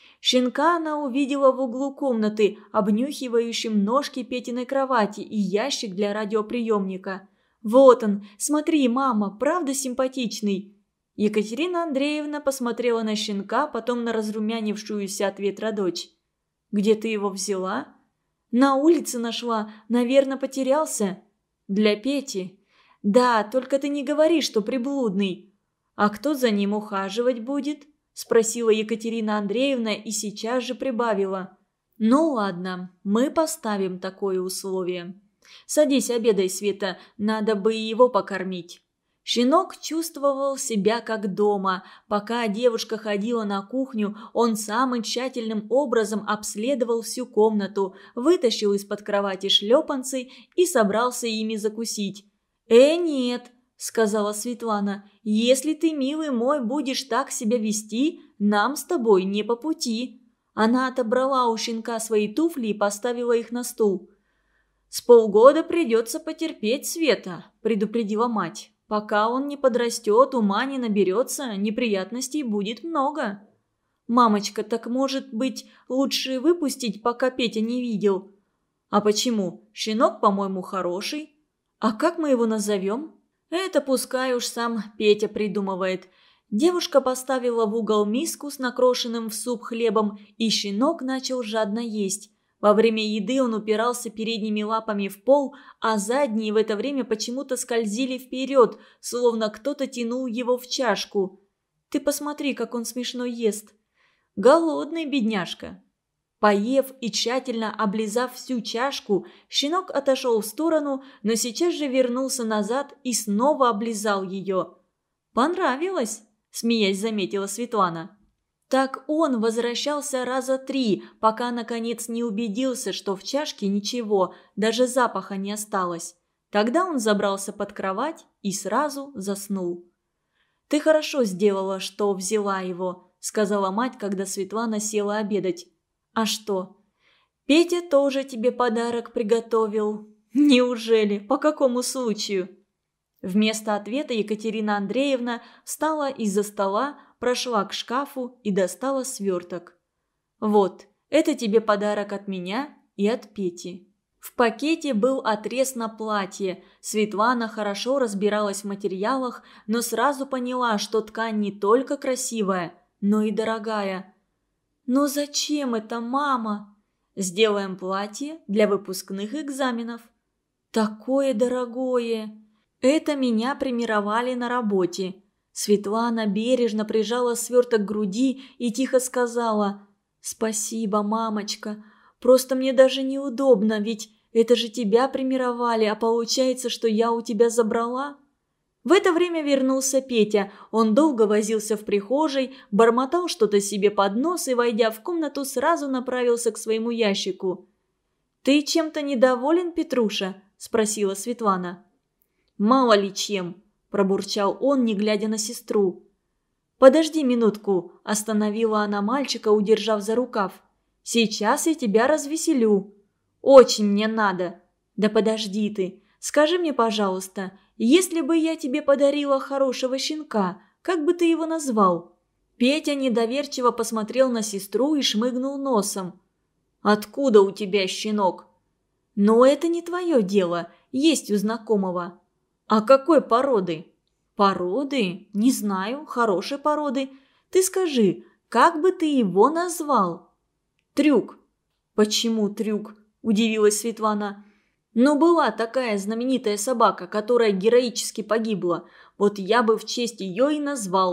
Щенка она увидела в углу комнаты, обнюхивающим ножки Петиной кровати и ящик для радиоприемника. «Вот он, смотри, мама, правда симпатичный?» Екатерина Андреевна посмотрела на щенка, потом на разрумянившуюся от ветра дочь. «Где ты его взяла?» «На улице нашла, наверное, потерялся». «Для Пети?» «Да, только ты не говори, что приблудный». «А кто за ним ухаживать будет?» – спросила Екатерина Андреевна и сейчас же прибавила. «Ну ладно, мы поставим такое условие. Садись, обедай, Света, надо бы и его покормить». Щенок чувствовал себя как дома. Пока девушка ходила на кухню, он самым тщательным образом обследовал всю комнату, вытащил из-под кровати шлепанцы и собрался ими закусить. «Э, нет», – сказала Светлана, – «если ты, милый мой, будешь так себя вести, нам с тобой не по пути». Она отобрала у щенка свои туфли и поставила их на стул. «С полгода придется потерпеть, Света», – предупредила мать. «Пока он не подрастет, ума не наберется, неприятностей будет много». «Мамочка, так, может быть, лучше выпустить, пока Петя не видел?» «А почему? Щенок, по-моему, хороший». «А как мы его назовем?» «Это пускай уж сам Петя придумывает». Девушка поставила в угол миску с накрошенным в суп хлебом, и щенок начал жадно есть. Во время еды он упирался передними лапами в пол, а задние в это время почему-то скользили вперед, словно кто-то тянул его в чашку. «Ты посмотри, как он смешно ест». «Голодный бедняжка». Поев и тщательно облизав всю чашку, щенок отошел в сторону, но сейчас же вернулся назад и снова облизал ее. «Понравилось?» – смеясь заметила Светлана. Так он возвращался раза три, пока наконец не убедился, что в чашке ничего, даже запаха не осталось. Тогда он забрался под кровать и сразу заснул. «Ты хорошо сделала, что взяла его», – сказала мать, когда Светлана села обедать. «А что?» «Петя тоже тебе подарок приготовил». «Неужели? По какому случаю?» Вместо ответа Екатерина Андреевна встала из-за стола, прошла к шкафу и достала сверток. «Вот, это тебе подарок от меня и от Пети». В пакете был отрез на платье. Светлана хорошо разбиралась в материалах, но сразу поняла, что ткань не только красивая, но и дорогая. «Но зачем это, мама?» «Сделаем платье для выпускных экзаменов». «Такое дорогое!» «Это меня премировали на работе». Светлана бережно прижала сверток к груди и тихо сказала: «Спасибо, мамочка. Просто мне даже неудобно, ведь это же тебя премировали, а получается, что я у тебя забрала». В это время вернулся Петя. Он долго возился в прихожей, бормотал что-то себе под нос и, войдя в комнату, сразу направился к своему ящику. «Ты чем-то недоволен, Петруша?» – спросила Светлана. «Мало ли чем», – пробурчал он, не глядя на сестру. «Подожди минутку», – остановила она мальчика, удержав за рукав. «Сейчас я тебя развеселю». «Очень мне надо». «Да подожди ты. Скажи мне, пожалуйста, если бы я тебе подарила хорошего щенка, как бы ты его назвал?» Петя недоверчиво посмотрел на сестру и шмыгнул носом. «Откуда у тебя щенок?» «Но это не твое дело, есть у знакомого». «А какой породы?» «Породы? Не знаю, хорошей породы. Ты скажи, как бы ты его назвал?» «Трюк». «Почему Трюк?» – удивилась Светлана. «Ну, была такая знаменитая собака, которая героически погибла. Вот я бы в честь ее и назвал.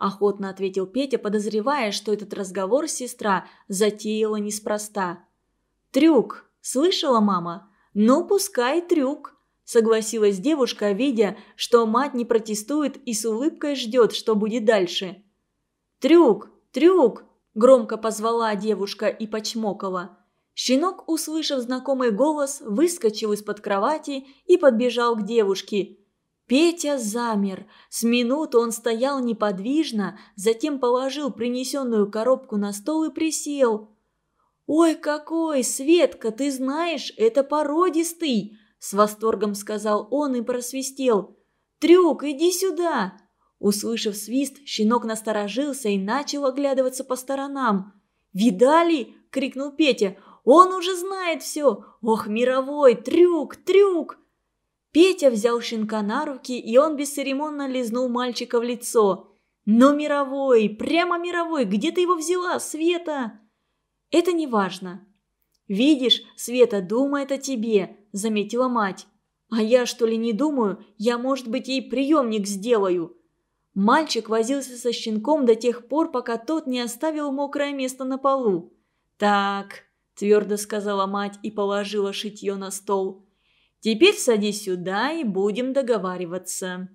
охотно ответил Петя, подозревая, что этот разговор сестра затеяла неспроста. «Трюк, слышала, мама? Ну, пускай трюк», – согласилась девушка, видя, что мать не протестует и с улыбкой ждет, что будет дальше. «Трюк, трюк!» – громко позвала девушка и почмокала. Щенок, услышав знакомый голос, выскочил из-под кровати и подбежал к девушке. Петя замер. С минуту он стоял неподвижно, затем положил принесенную коробку на стол и присел. «Ой, какой, Светка, ты знаешь, это породистый!» – с восторгом сказал он и просвистел. «Трюк, иди сюда!» Услышав свист, щенок насторожился и начал оглядываться по сторонам. «Видали?» – крикнул Петя. «Он уже знает все! Ох, мировой! Трюк! Трюк!» Петя взял щенка на руки, и он бесцеремонно лизнул мальчика в лицо. «Ну, мировой! Прямо мировой! Где ты его взяла, Света?» «Это не важно». «Видишь, Света думает о тебе», – заметила мать. «А я, что ли, не думаю? Я, может быть, ей приемник сделаю». Мальчик возился со щенком до тех пор, пока тот не оставил мокрое место на полу. «Так», – твердо сказала мать и положила шитье на стол. «Теперь садись сюда и будем договариваться».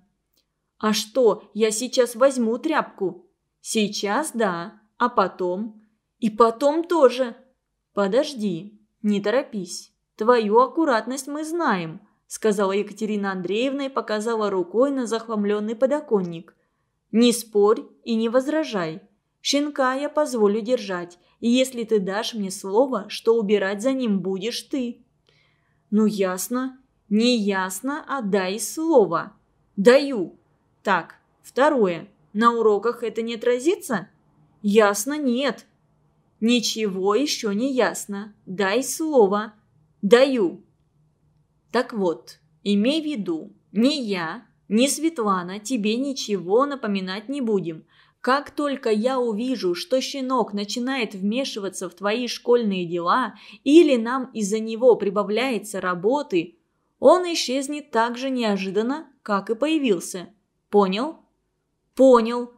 «А что, я сейчас возьму тряпку?» «Сейчас, да. А потом?» «И потом тоже». «Подожди, не торопись. Твою аккуратность мы знаем», – сказала Екатерина Андреевна и показала рукой на захламленный подоконник. «Не спорь и не возражай. Щенка я позволю держать, и если ты дашь мне слово, что убирать за ним будешь ты». «Ну ясно. Не ясно, а дай слово». «Даю». «Так, второе. На уроках это не отразится?» «Ясно, нет». «Ничего еще не ясно. Дай слово». «Даю». «Так вот, имей в виду, ни я, ни Светлана тебе ничего напоминать не будем. Как только я увижу, что щенок начинает вмешиваться в твои школьные дела или нам из-за него прибавляется работы, он исчезнет так же неожиданно, как и появился. Понял?» «Понял.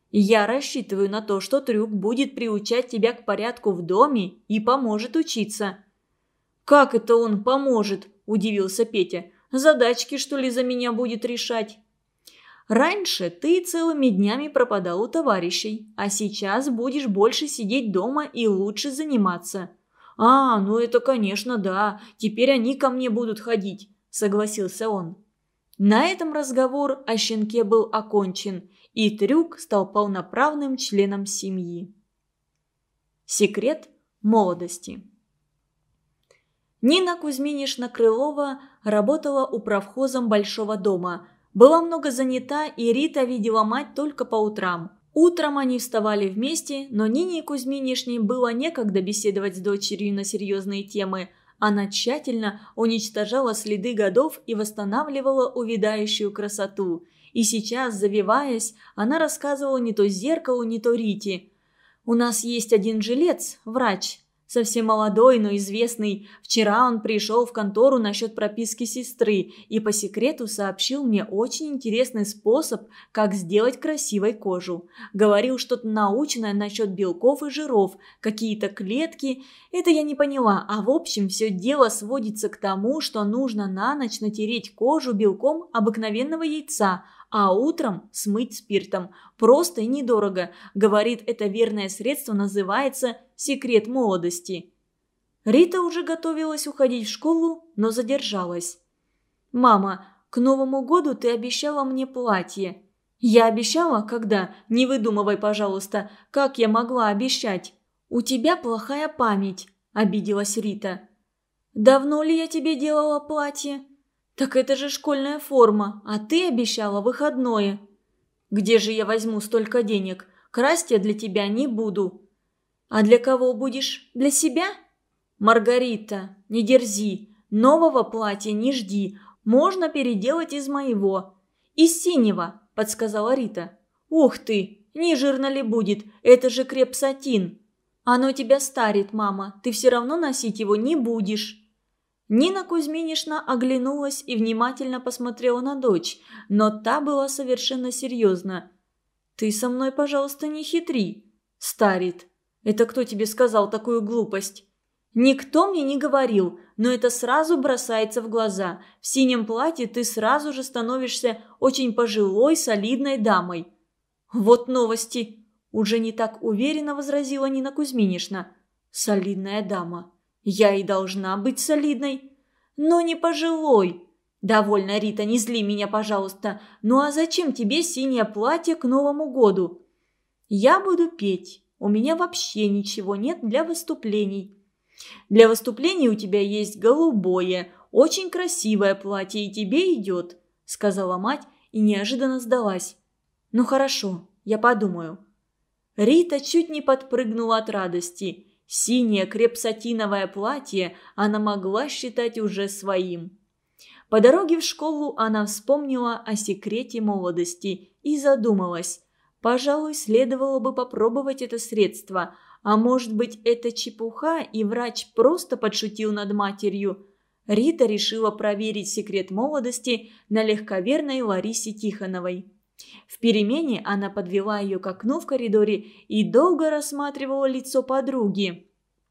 Я рассчитываю на то, что Трюк будет приучать тебя к порядку в доме и поможет учиться». «Как это он поможет?» – удивился Петя. «Задачки, что ли, за меня будет решать?» «Раньше ты целыми днями пропадал у товарищей, а сейчас будешь больше сидеть дома и лучше заниматься». «А, ну это, конечно, да. Теперь они ко мне будут ходить», – согласился он. На этом разговор о щенке был окончен, и Трюк стал полноправным членом семьи. Секрет молодости. Нина Кузьминишна Крылова работала управхозом большого дома. Была много занята, и Рита видела мать только по утрам. Утром они вставали вместе, но Нине Кузьминишне было некогда беседовать с дочерью на серьезные темы. Она тщательно уничтожала следы годов и восстанавливала увядающую красоту. И сейчас, завиваясь, она рассказывала не то зеркалу, не то Рите. «У нас есть один жилец, врач. Совсем молодой, но известный. Вчера он пришел в контору насчет прописки сестры и по секрету сообщил мне очень интересный способ, как сделать красивой кожу. Говорил что-то научное насчет белков и жиров, какие-то клетки. Это я не поняла, а в общем все дело сводится к тому, что нужно на ночь натереть кожу белком обыкновенного яйца, а утром смыть спиртом. Просто и недорого. Говорит, это верное средство называется «секрет молодости». Рита уже готовилась уходить в школу, но задержалась. «Мама, к Новому году ты обещала мне платье». «Я обещала? Когда? Не выдумывай, пожалуйста. Как я могла обещать?» «У тебя плохая память», – обиделась Рита. «Давно ли я тебе делала платье?» «Так это же школьная форма, а ты обещала выходное». «Где же я возьму столько денег? Красть я для тебя не буду». «А для кого будешь? Для себя?» «Маргарита, не дерзи. Нового платья не жди. Можно переделать из моего». «Из синего», – подсказала Рита. «Ух ты, не жирно ли будет? Это же креп-сатин». «Оно тебя старит, мама. Ты все равно носить его не будешь». Нина Кузьминишна оглянулась и внимательно посмотрела на дочь, но та была совершенно серьезна. «Ты со мной, пожалуйста, не хитри, старит. Это кто тебе сказал такую глупость?» «Никто мне не говорил, но это сразу бросается в глаза. В синем платье ты сразу же становишься очень пожилой, солидной дамой». «Вот новости!» – уже не так уверенно возразила Нина Кузьминишна. «Солидная дама. Я и должна быть солидной. Но не пожилой. Довольно, Рита, не зли меня, пожалуйста. Ну а зачем тебе синее платье к Новому году?» «Я буду петь. У меня вообще ничего нет для выступлений». «Для выступлений у тебя есть голубое, очень красивое платье, и тебе идет», – сказала мать и неожиданно сдалась. «Ну хорошо, я подумаю». Рита чуть не подпрыгнула от радости. Синее креп-сатиновое платье она могла считать уже своим. По дороге в школу она вспомнила о секрете молодости и задумалась. Пожалуй, следовало бы попробовать это средство. А может быть, это чепуха, и врач просто подшутил над матерью? Рита решила проверить секрет молодости на легковерной Ларисе Тихоновой. В перемене она подвела ее к окну в коридоре и долго рассматривала лицо подруги.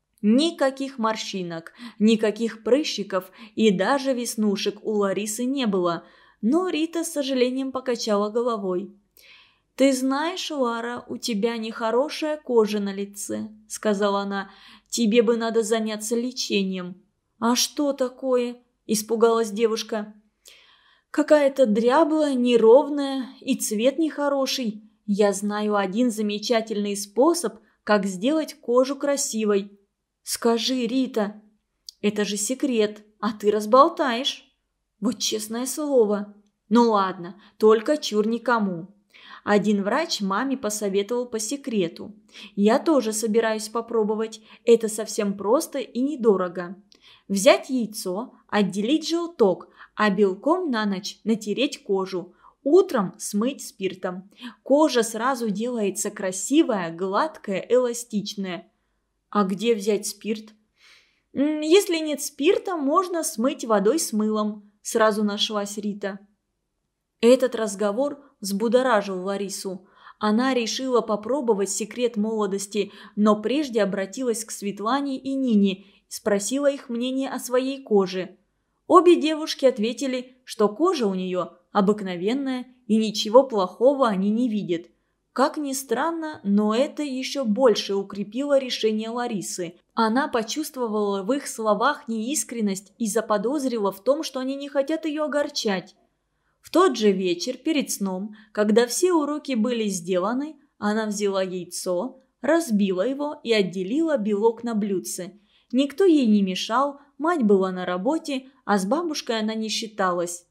Никаких морщинок, никаких прыщиков и даже веснушек у Ларисы не было, но Рита с сожалением покачала головой. «Ты знаешь, Лара, у тебя нехорошая кожа на лице», – сказала она. «Тебе бы надо заняться лечением». «А что такое?» – испугалась девушка. «Какая-то дряблая, неровная и цвет нехороший. Я знаю один замечательный способ, как сделать кожу красивой». «Скажи, Рита». «Это же секрет, а ты разболтаешь». «Вот честное слово». «Ну ладно, только чур никому». Один врач маме посоветовал по секрету. Я тоже собираюсь попробовать. Это совсем просто и недорого. Взять яйцо, отделить желток, а белком на ночь натереть кожу. Утром смыть спиртом. Кожа сразу делается красивая, гладкая, эластичная. А где взять спирт? Если нет спирта, можно смыть водой с мылом. Сразу нашлась Рита. Этот разговор взбудоражил Ларису. Она решила попробовать секрет молодости, но прежде обратилась к Светлане и Нине и спросила их мнение о своей коже. Обе девушки ответили, что кожа у нее обыкновенная и ничего плохого они не видят. Как ни странно, но это еще больше укрепило решение Ларисы. Она почувствовала в их словах неискренность и заподозрила в том, что они не хотят ее огорчать. В тот же вечер перед сном, когда все уроки были сделаны, она взяла яйцо, разбила его и отделила белок на блюдце. Никто ей не мешал, мать была на работе, а с бабушкой она не считалась.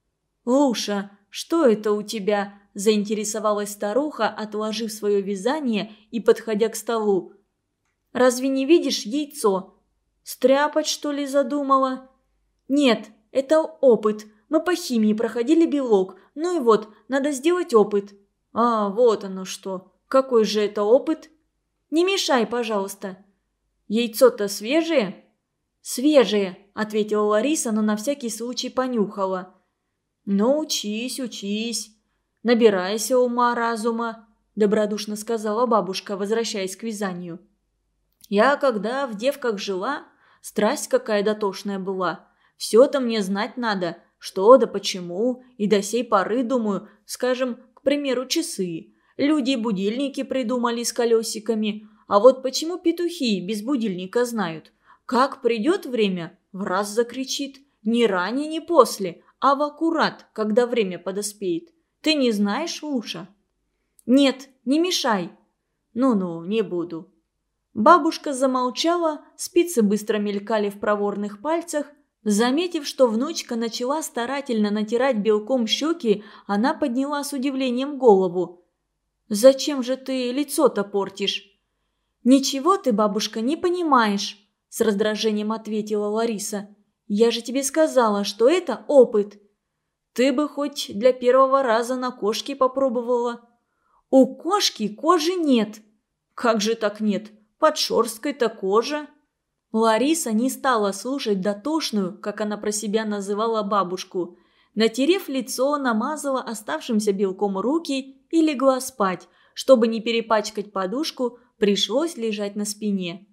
«Луша, что это у тебя?» – заинтересовалась старуха, отложив свое вязание и подходя к столу. «Разве не видишь яйцо? Стряпать, что ли, задумала?» «Нет, это опыт. Мы по химии проходили белок. Ну и вот, надо сделать опыт». «А, вот оно что. Какой же это опыт?» «Не мешай, пожалуйста». «Яйцо-то свежее?» «Свежее», – ответила Лариса, но на всякий случай понюхала. «Ну, учись, учись. Набирайся ума-разума», – добродушно сказала бабушка, возвращаясь к вязанию. «Я, когда в девках жила, страсть какая дотошная была. Все-то мне знать надо, что да почему, и до сей поры думаю, скажем, к примеру, часы. Люди будильники придумали с колесиками, а вот почему петухи без будильника знают? Как придет время, в раз закричит, ни ранее, ни после, а в аккурат, когда время подоспеет. Ты не знаешь, Луша?» «Нет, не мешай». «Ну-ну, не буду». Бабушка замолчала, спицы быстро мелькали в проворных пальцах. Заметив, что внучка начала старательно натирать белком щеки, она подняла с удивлением голову. «Зачем же ты лицо-то портишь?» «Ничего ты, бабушка, не понимаешь», – с раздражением ответила Лариса. «Я же тебе сказала, что это опыт». «Ты бы хоть для первого раза на кошке попробовала». «У кошки кожи нет». «Как же так нет? Под шерсткой-то кожа». Лариса не стала слушать дотошную, как она про себя называла бабушку. Натерев лицо, намазала оставшимся белком руки и легла спать. Чтобы не перепачкать подушку, пришлось лежать на спине.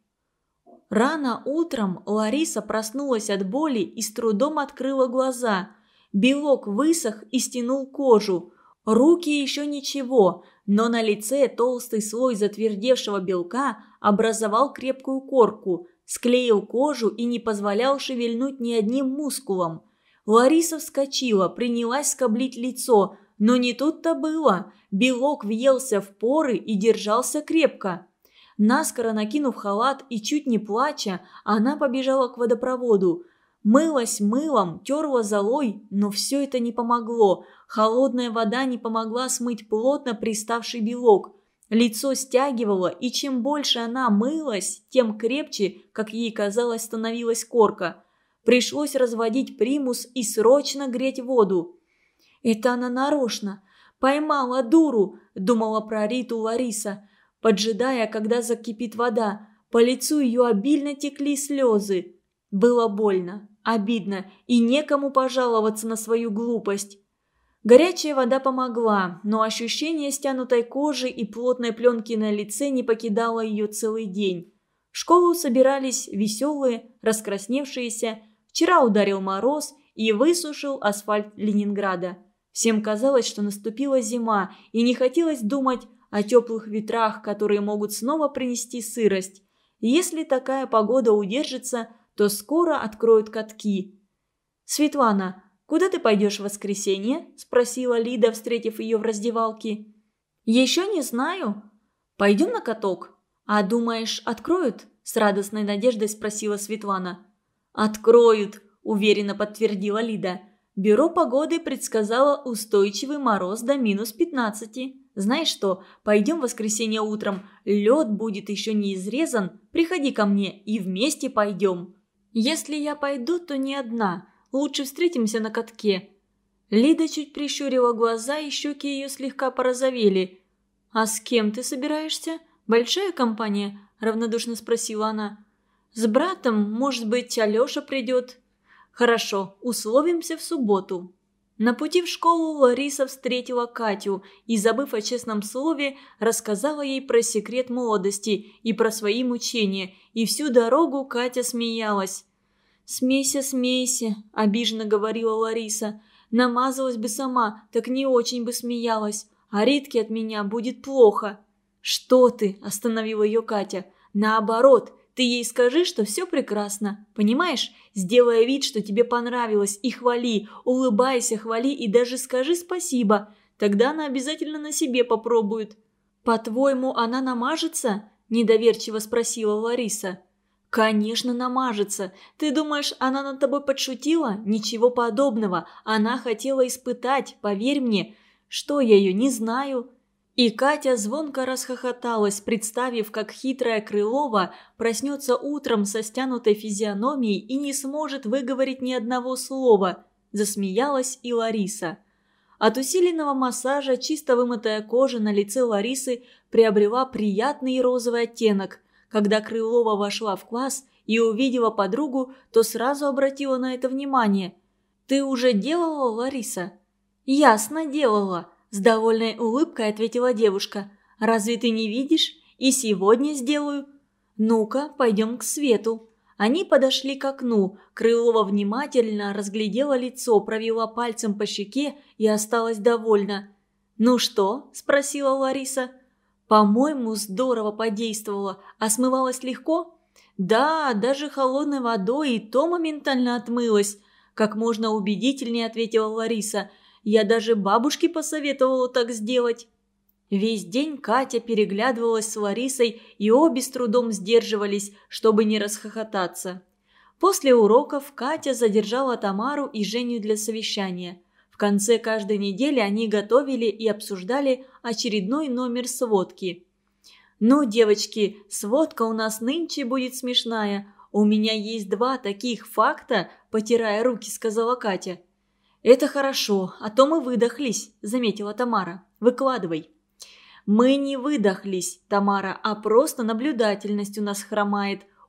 Рано утром Лариса проснулась от боли и с трудом открыла глаза. Белок высох и стянул кожу. Руки еще ничего, но на лице толстый слой затвердевшего белка образовал крепкую корку, склеил кожу и не позволял шевельнуть ни одним мускулом. Лариса вскочила, принялась скоблить лицо, но не тут-то было. Белок въелся в поры и держался крепко. Наскоро накинув халат и чуть не плача, она побежала к водопроводу. Мылась мылом, терла золой, но все это не помогло. Холодная вода не помогла смыть плотно приставший белок. Лицо стягивало, и чем больше она мылась, тем крепче, как ей казалось, становилась корка. Пришлось разводить примус и срочно греть воду. «Это она нарочно. Поймала дуру», – думала про Риту Лариса, поджидая, когда закипит вода. По лицу ее обильно текли слезы. Было больно, обидно и некому пожаловаться на свою глупость. Горячая вода помогла, но ощущение стянутой кожи и плотной пленки на лице не покидало ее целый день. В школу собирались веселые, раскрасневшиеся. Вчера ударил мороз и высушил асфальт Ленинграда. Всем казалось, что наступила зима, и не хотелось думать о теплых ветрах, которые могут снова принести сырость. Если такая погода удержится, то скоро откроют катки. «Светлана, куда ты пойдешь в воскресенье?» – спросила Лида, встретив ее в раздевалке. «Еще не знаю. Пойдем на каток. А думаешь, откроют?» – с радостной надеждой спросила Светлана. «Откроют», – уверенно подтвердила Лида. «Бюро погоды предсказало устойчивый мороз до минус пятнадцати. Знаешь что, пойдем в воскресенье утром. Лед будет еще не изрезан. Приходи ко мне и вместе пойдем». «Если я пойду, то не одна. Лучше встретимся на катке». Лида чуть прищурила глаза, и щеки ее слегка порозовели. «А с кем ты собираешься? Большая компания?» – равнодушно спросила она. «С братом, может быть, Алеша придет». «Хорошо, условимся в субботу». На пути в школу Лариса встретила Катю и, забыв о честном слове, рассказала ей про секрет молодости и про свои мучения, и всю дорогу Катя смеялась. «Смейся, смейся», – обиженно говорила Лариса. «Намазалась бы сама, так не очень бы смеялась, а Ритке от меня будет плохо». «Что ты?» – остановила ее Катя. «Наоборот, ты ей скажи, что все прекрасно, понимаешь? Сделай вид, что тебе понравилось, и хвали, улыбайся, хвали и даже скажи спасибо. Тогда она обязательно на себе попробует». «По-твоему, она намажется?» – недоверчиво спросила Лариса. «Конечно, намажется. Ты думаешь, она над тобой подшутила? Ничего подобного. Она хотела испытать, поверь мне. Что я ее не знаю». И Катя звонко расхохоталась, представив, как хитрая Крылова проснется утром со стянутой физиономией и не сможет выговорить ни одного слова. Засмеялась и Лариса. От усиленного массажа чисто вымытая кожа на лице Ларисы приобрела приятный розовый оттенок. Когда Крылова вошла в класс и увидела подругу, то сразу обратила на это внимание. «Ты уже делала, Лариса?» «Ясно, делала», – с довольной улыбкой ответила девушка. «Разве ты не видишь? И сегодня сделаю». «Ну-ка, пойдем к свету». Они подошли к окну. Крылова внимательно разглядела лицо, провела пальцем по щеке и осталась довольна. «Ну что?» – спросила Лариса. «По-моему, здорово подействовало. А смывалось легко?» «Да, даже холодной водой, и то моментально отмылось», – как можно убедительнее ответила Лариса. «Я даже бабушке посоветовала так сделать». Весь день Катя переглядывалась с Ларисой, и обе с трудом сдерживались, чтобы не расхохотаться. После уроков Катя задержала Тамару и Женю для совещания. В конце каждой недели они готовили и обсуждали очередной номер сводки. «Ну, девочки, сводка у нас нынче будет смешная. У меня есть два таких факта», – потирая руки, сказала Катя. «Это хорошо, а то мы выдохлись», – заметила Тамара. «Выкладывай». «Мы не выдохлись, Тамара, а просто наблюдательность у нас хромает.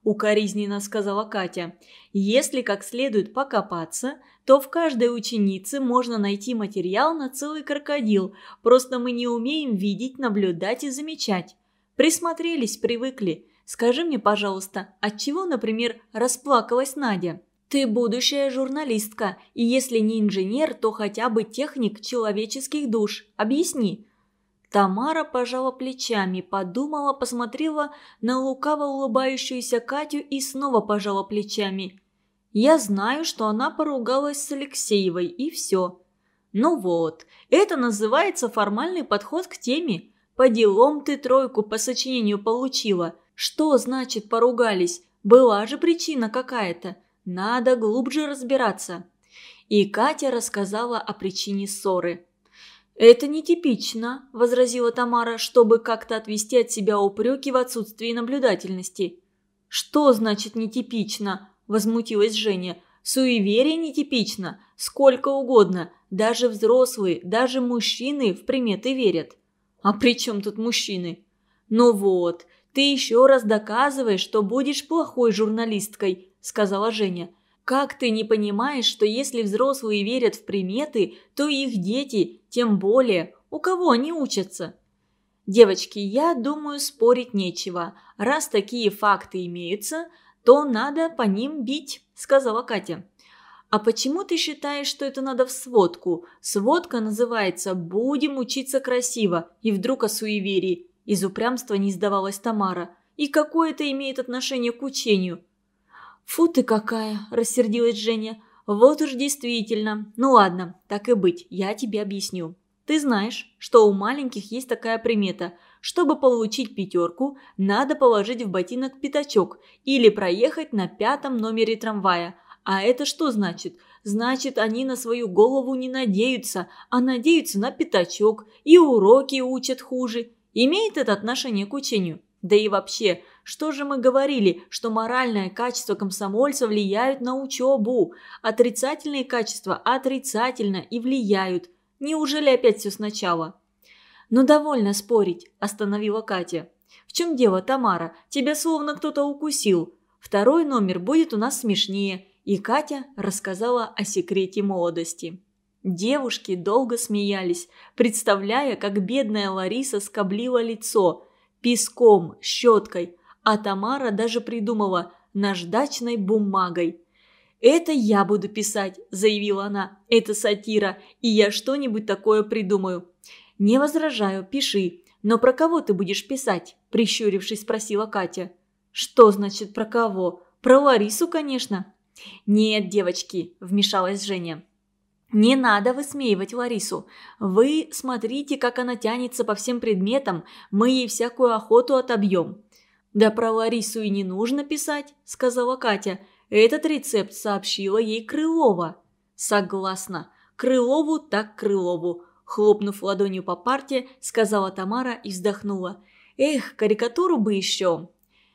укоризненно сказала Катя. «Если как следует покопаться, то в каждой ученице можно найти материал на целый крокодил, просто мы не умеем видеть, наблюдать и замечать. Присмотрелись, привыкли. Скажи мне, пожалуйста, отчего, например, расплакалась Надя? Ты будущая журналистка, и если не инженер, то хотя бы техник человеческих душ. Объясни». Тамара пожала плечами, подумала, посмотрела на лукаво улыбающуюся Катю и снова пожала плечами. «Я знаю, что она поругалась с Алексеевой, и все». «Ну вот, это называется формальный подход к теме. По делам ты тройку по сочинению получила. Что значит поругались? Была же причина какая-то. Надо глубже разбираться». И Катя рассказала о причине ссоры. «Это нетипично», – возразила Тамара, чтобы как-то отвести от себя упреки в отсутствии наблюдательности. «Что значит нетипично?» – возмутилась Женя. «Суеверие нетипично. Сколько угодно. Даже взрослые, даже мужчины в приметы верят». «А при чем тут мужчины?» «Ну вот, ты еще раз доказываешь, что будешь плохой журналисткой», – сказала Женя. «Как ты не понимаешь, что если взрослые верят в приметы, то их дети, тем более, у кого они учатся?» «Девочки, я думаю, спорить нечего. Раз такие факты имеются, то надо по ним бить», – сказала Катя. «А почему ты считаешь, что это надо в сводку? Сводка называется «Будем учиться красиво», и вдруг о суеверии». Из упрямства не сдавалась Тамара. «И какое это имеет отношение к учению?» «Фу ты какая!» – рассердилась Женя. «Вот уж действительно. Ну ладно, так и быть, я тебе объясню. Ты знаешь, что у маленьких есть такая примета. Чтобы получить пятерку, надо положить в ботинок пятачок или проехать на пятом номере трамвая. А это что значит? Значит, они на свою голову не надеются, а надеются на пятачок, и уроки учат хуже. Имеет это отношение к учению? Да и вообще, что же мы говорили, что моральное качество комсомольца влияют на учебу? Отрицательные качества отрицательно и влияют. Неужели опять все сначала?» «Ну довольно спорить», – остановила Катя. «В чем дело, Тамара? Тебя словно кто-то укусил. Второй номер будет у нас смешнее». И Катя рассказала о секрете молодости. Девушки долго смеялись, представляя, как бедная Лариса скоблила лицо песком, щеткой, а Тамара даже придумала наждачной бумагой. «Это я буду писать», – заявила она. «Это сатира, и я что-нибудь такое придумаю». «Не возражаю, пиши. Но про кого ты будешь писать?» – прищурившись, спросила Катя. «Что значит про кого? Про Ларису, конечно». «Нет, девочки», – вмешалась Женя. «Не надо высмеивать Ларису. Вы смотрите, как она тянется по всем предметам, мы ей всякую охоту отобьем». «Да про Ларису и не нужно писать», – сказала Катя. «Этот рецепт сообщила ей Крылова». «Согласна. Крылову так Крылову», – хлопнув ладонью по парте, сказала Тамара и вздохнула. «Эх, карикатуру бы еще».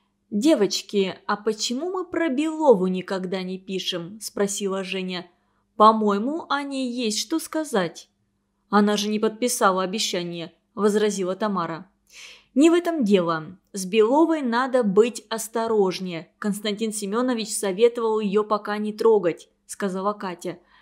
«Девочки, а почему мы про Белову никогда не пишем?» – спросила Женя. «По-моему, о ней есть что сказать». «Она же не подписала обещание», – возразила Тамара. «Не в этом дело. С Беловой надо быть осторожнее. Константин Семенович советовал ее пока не трогать», – сказала Катя.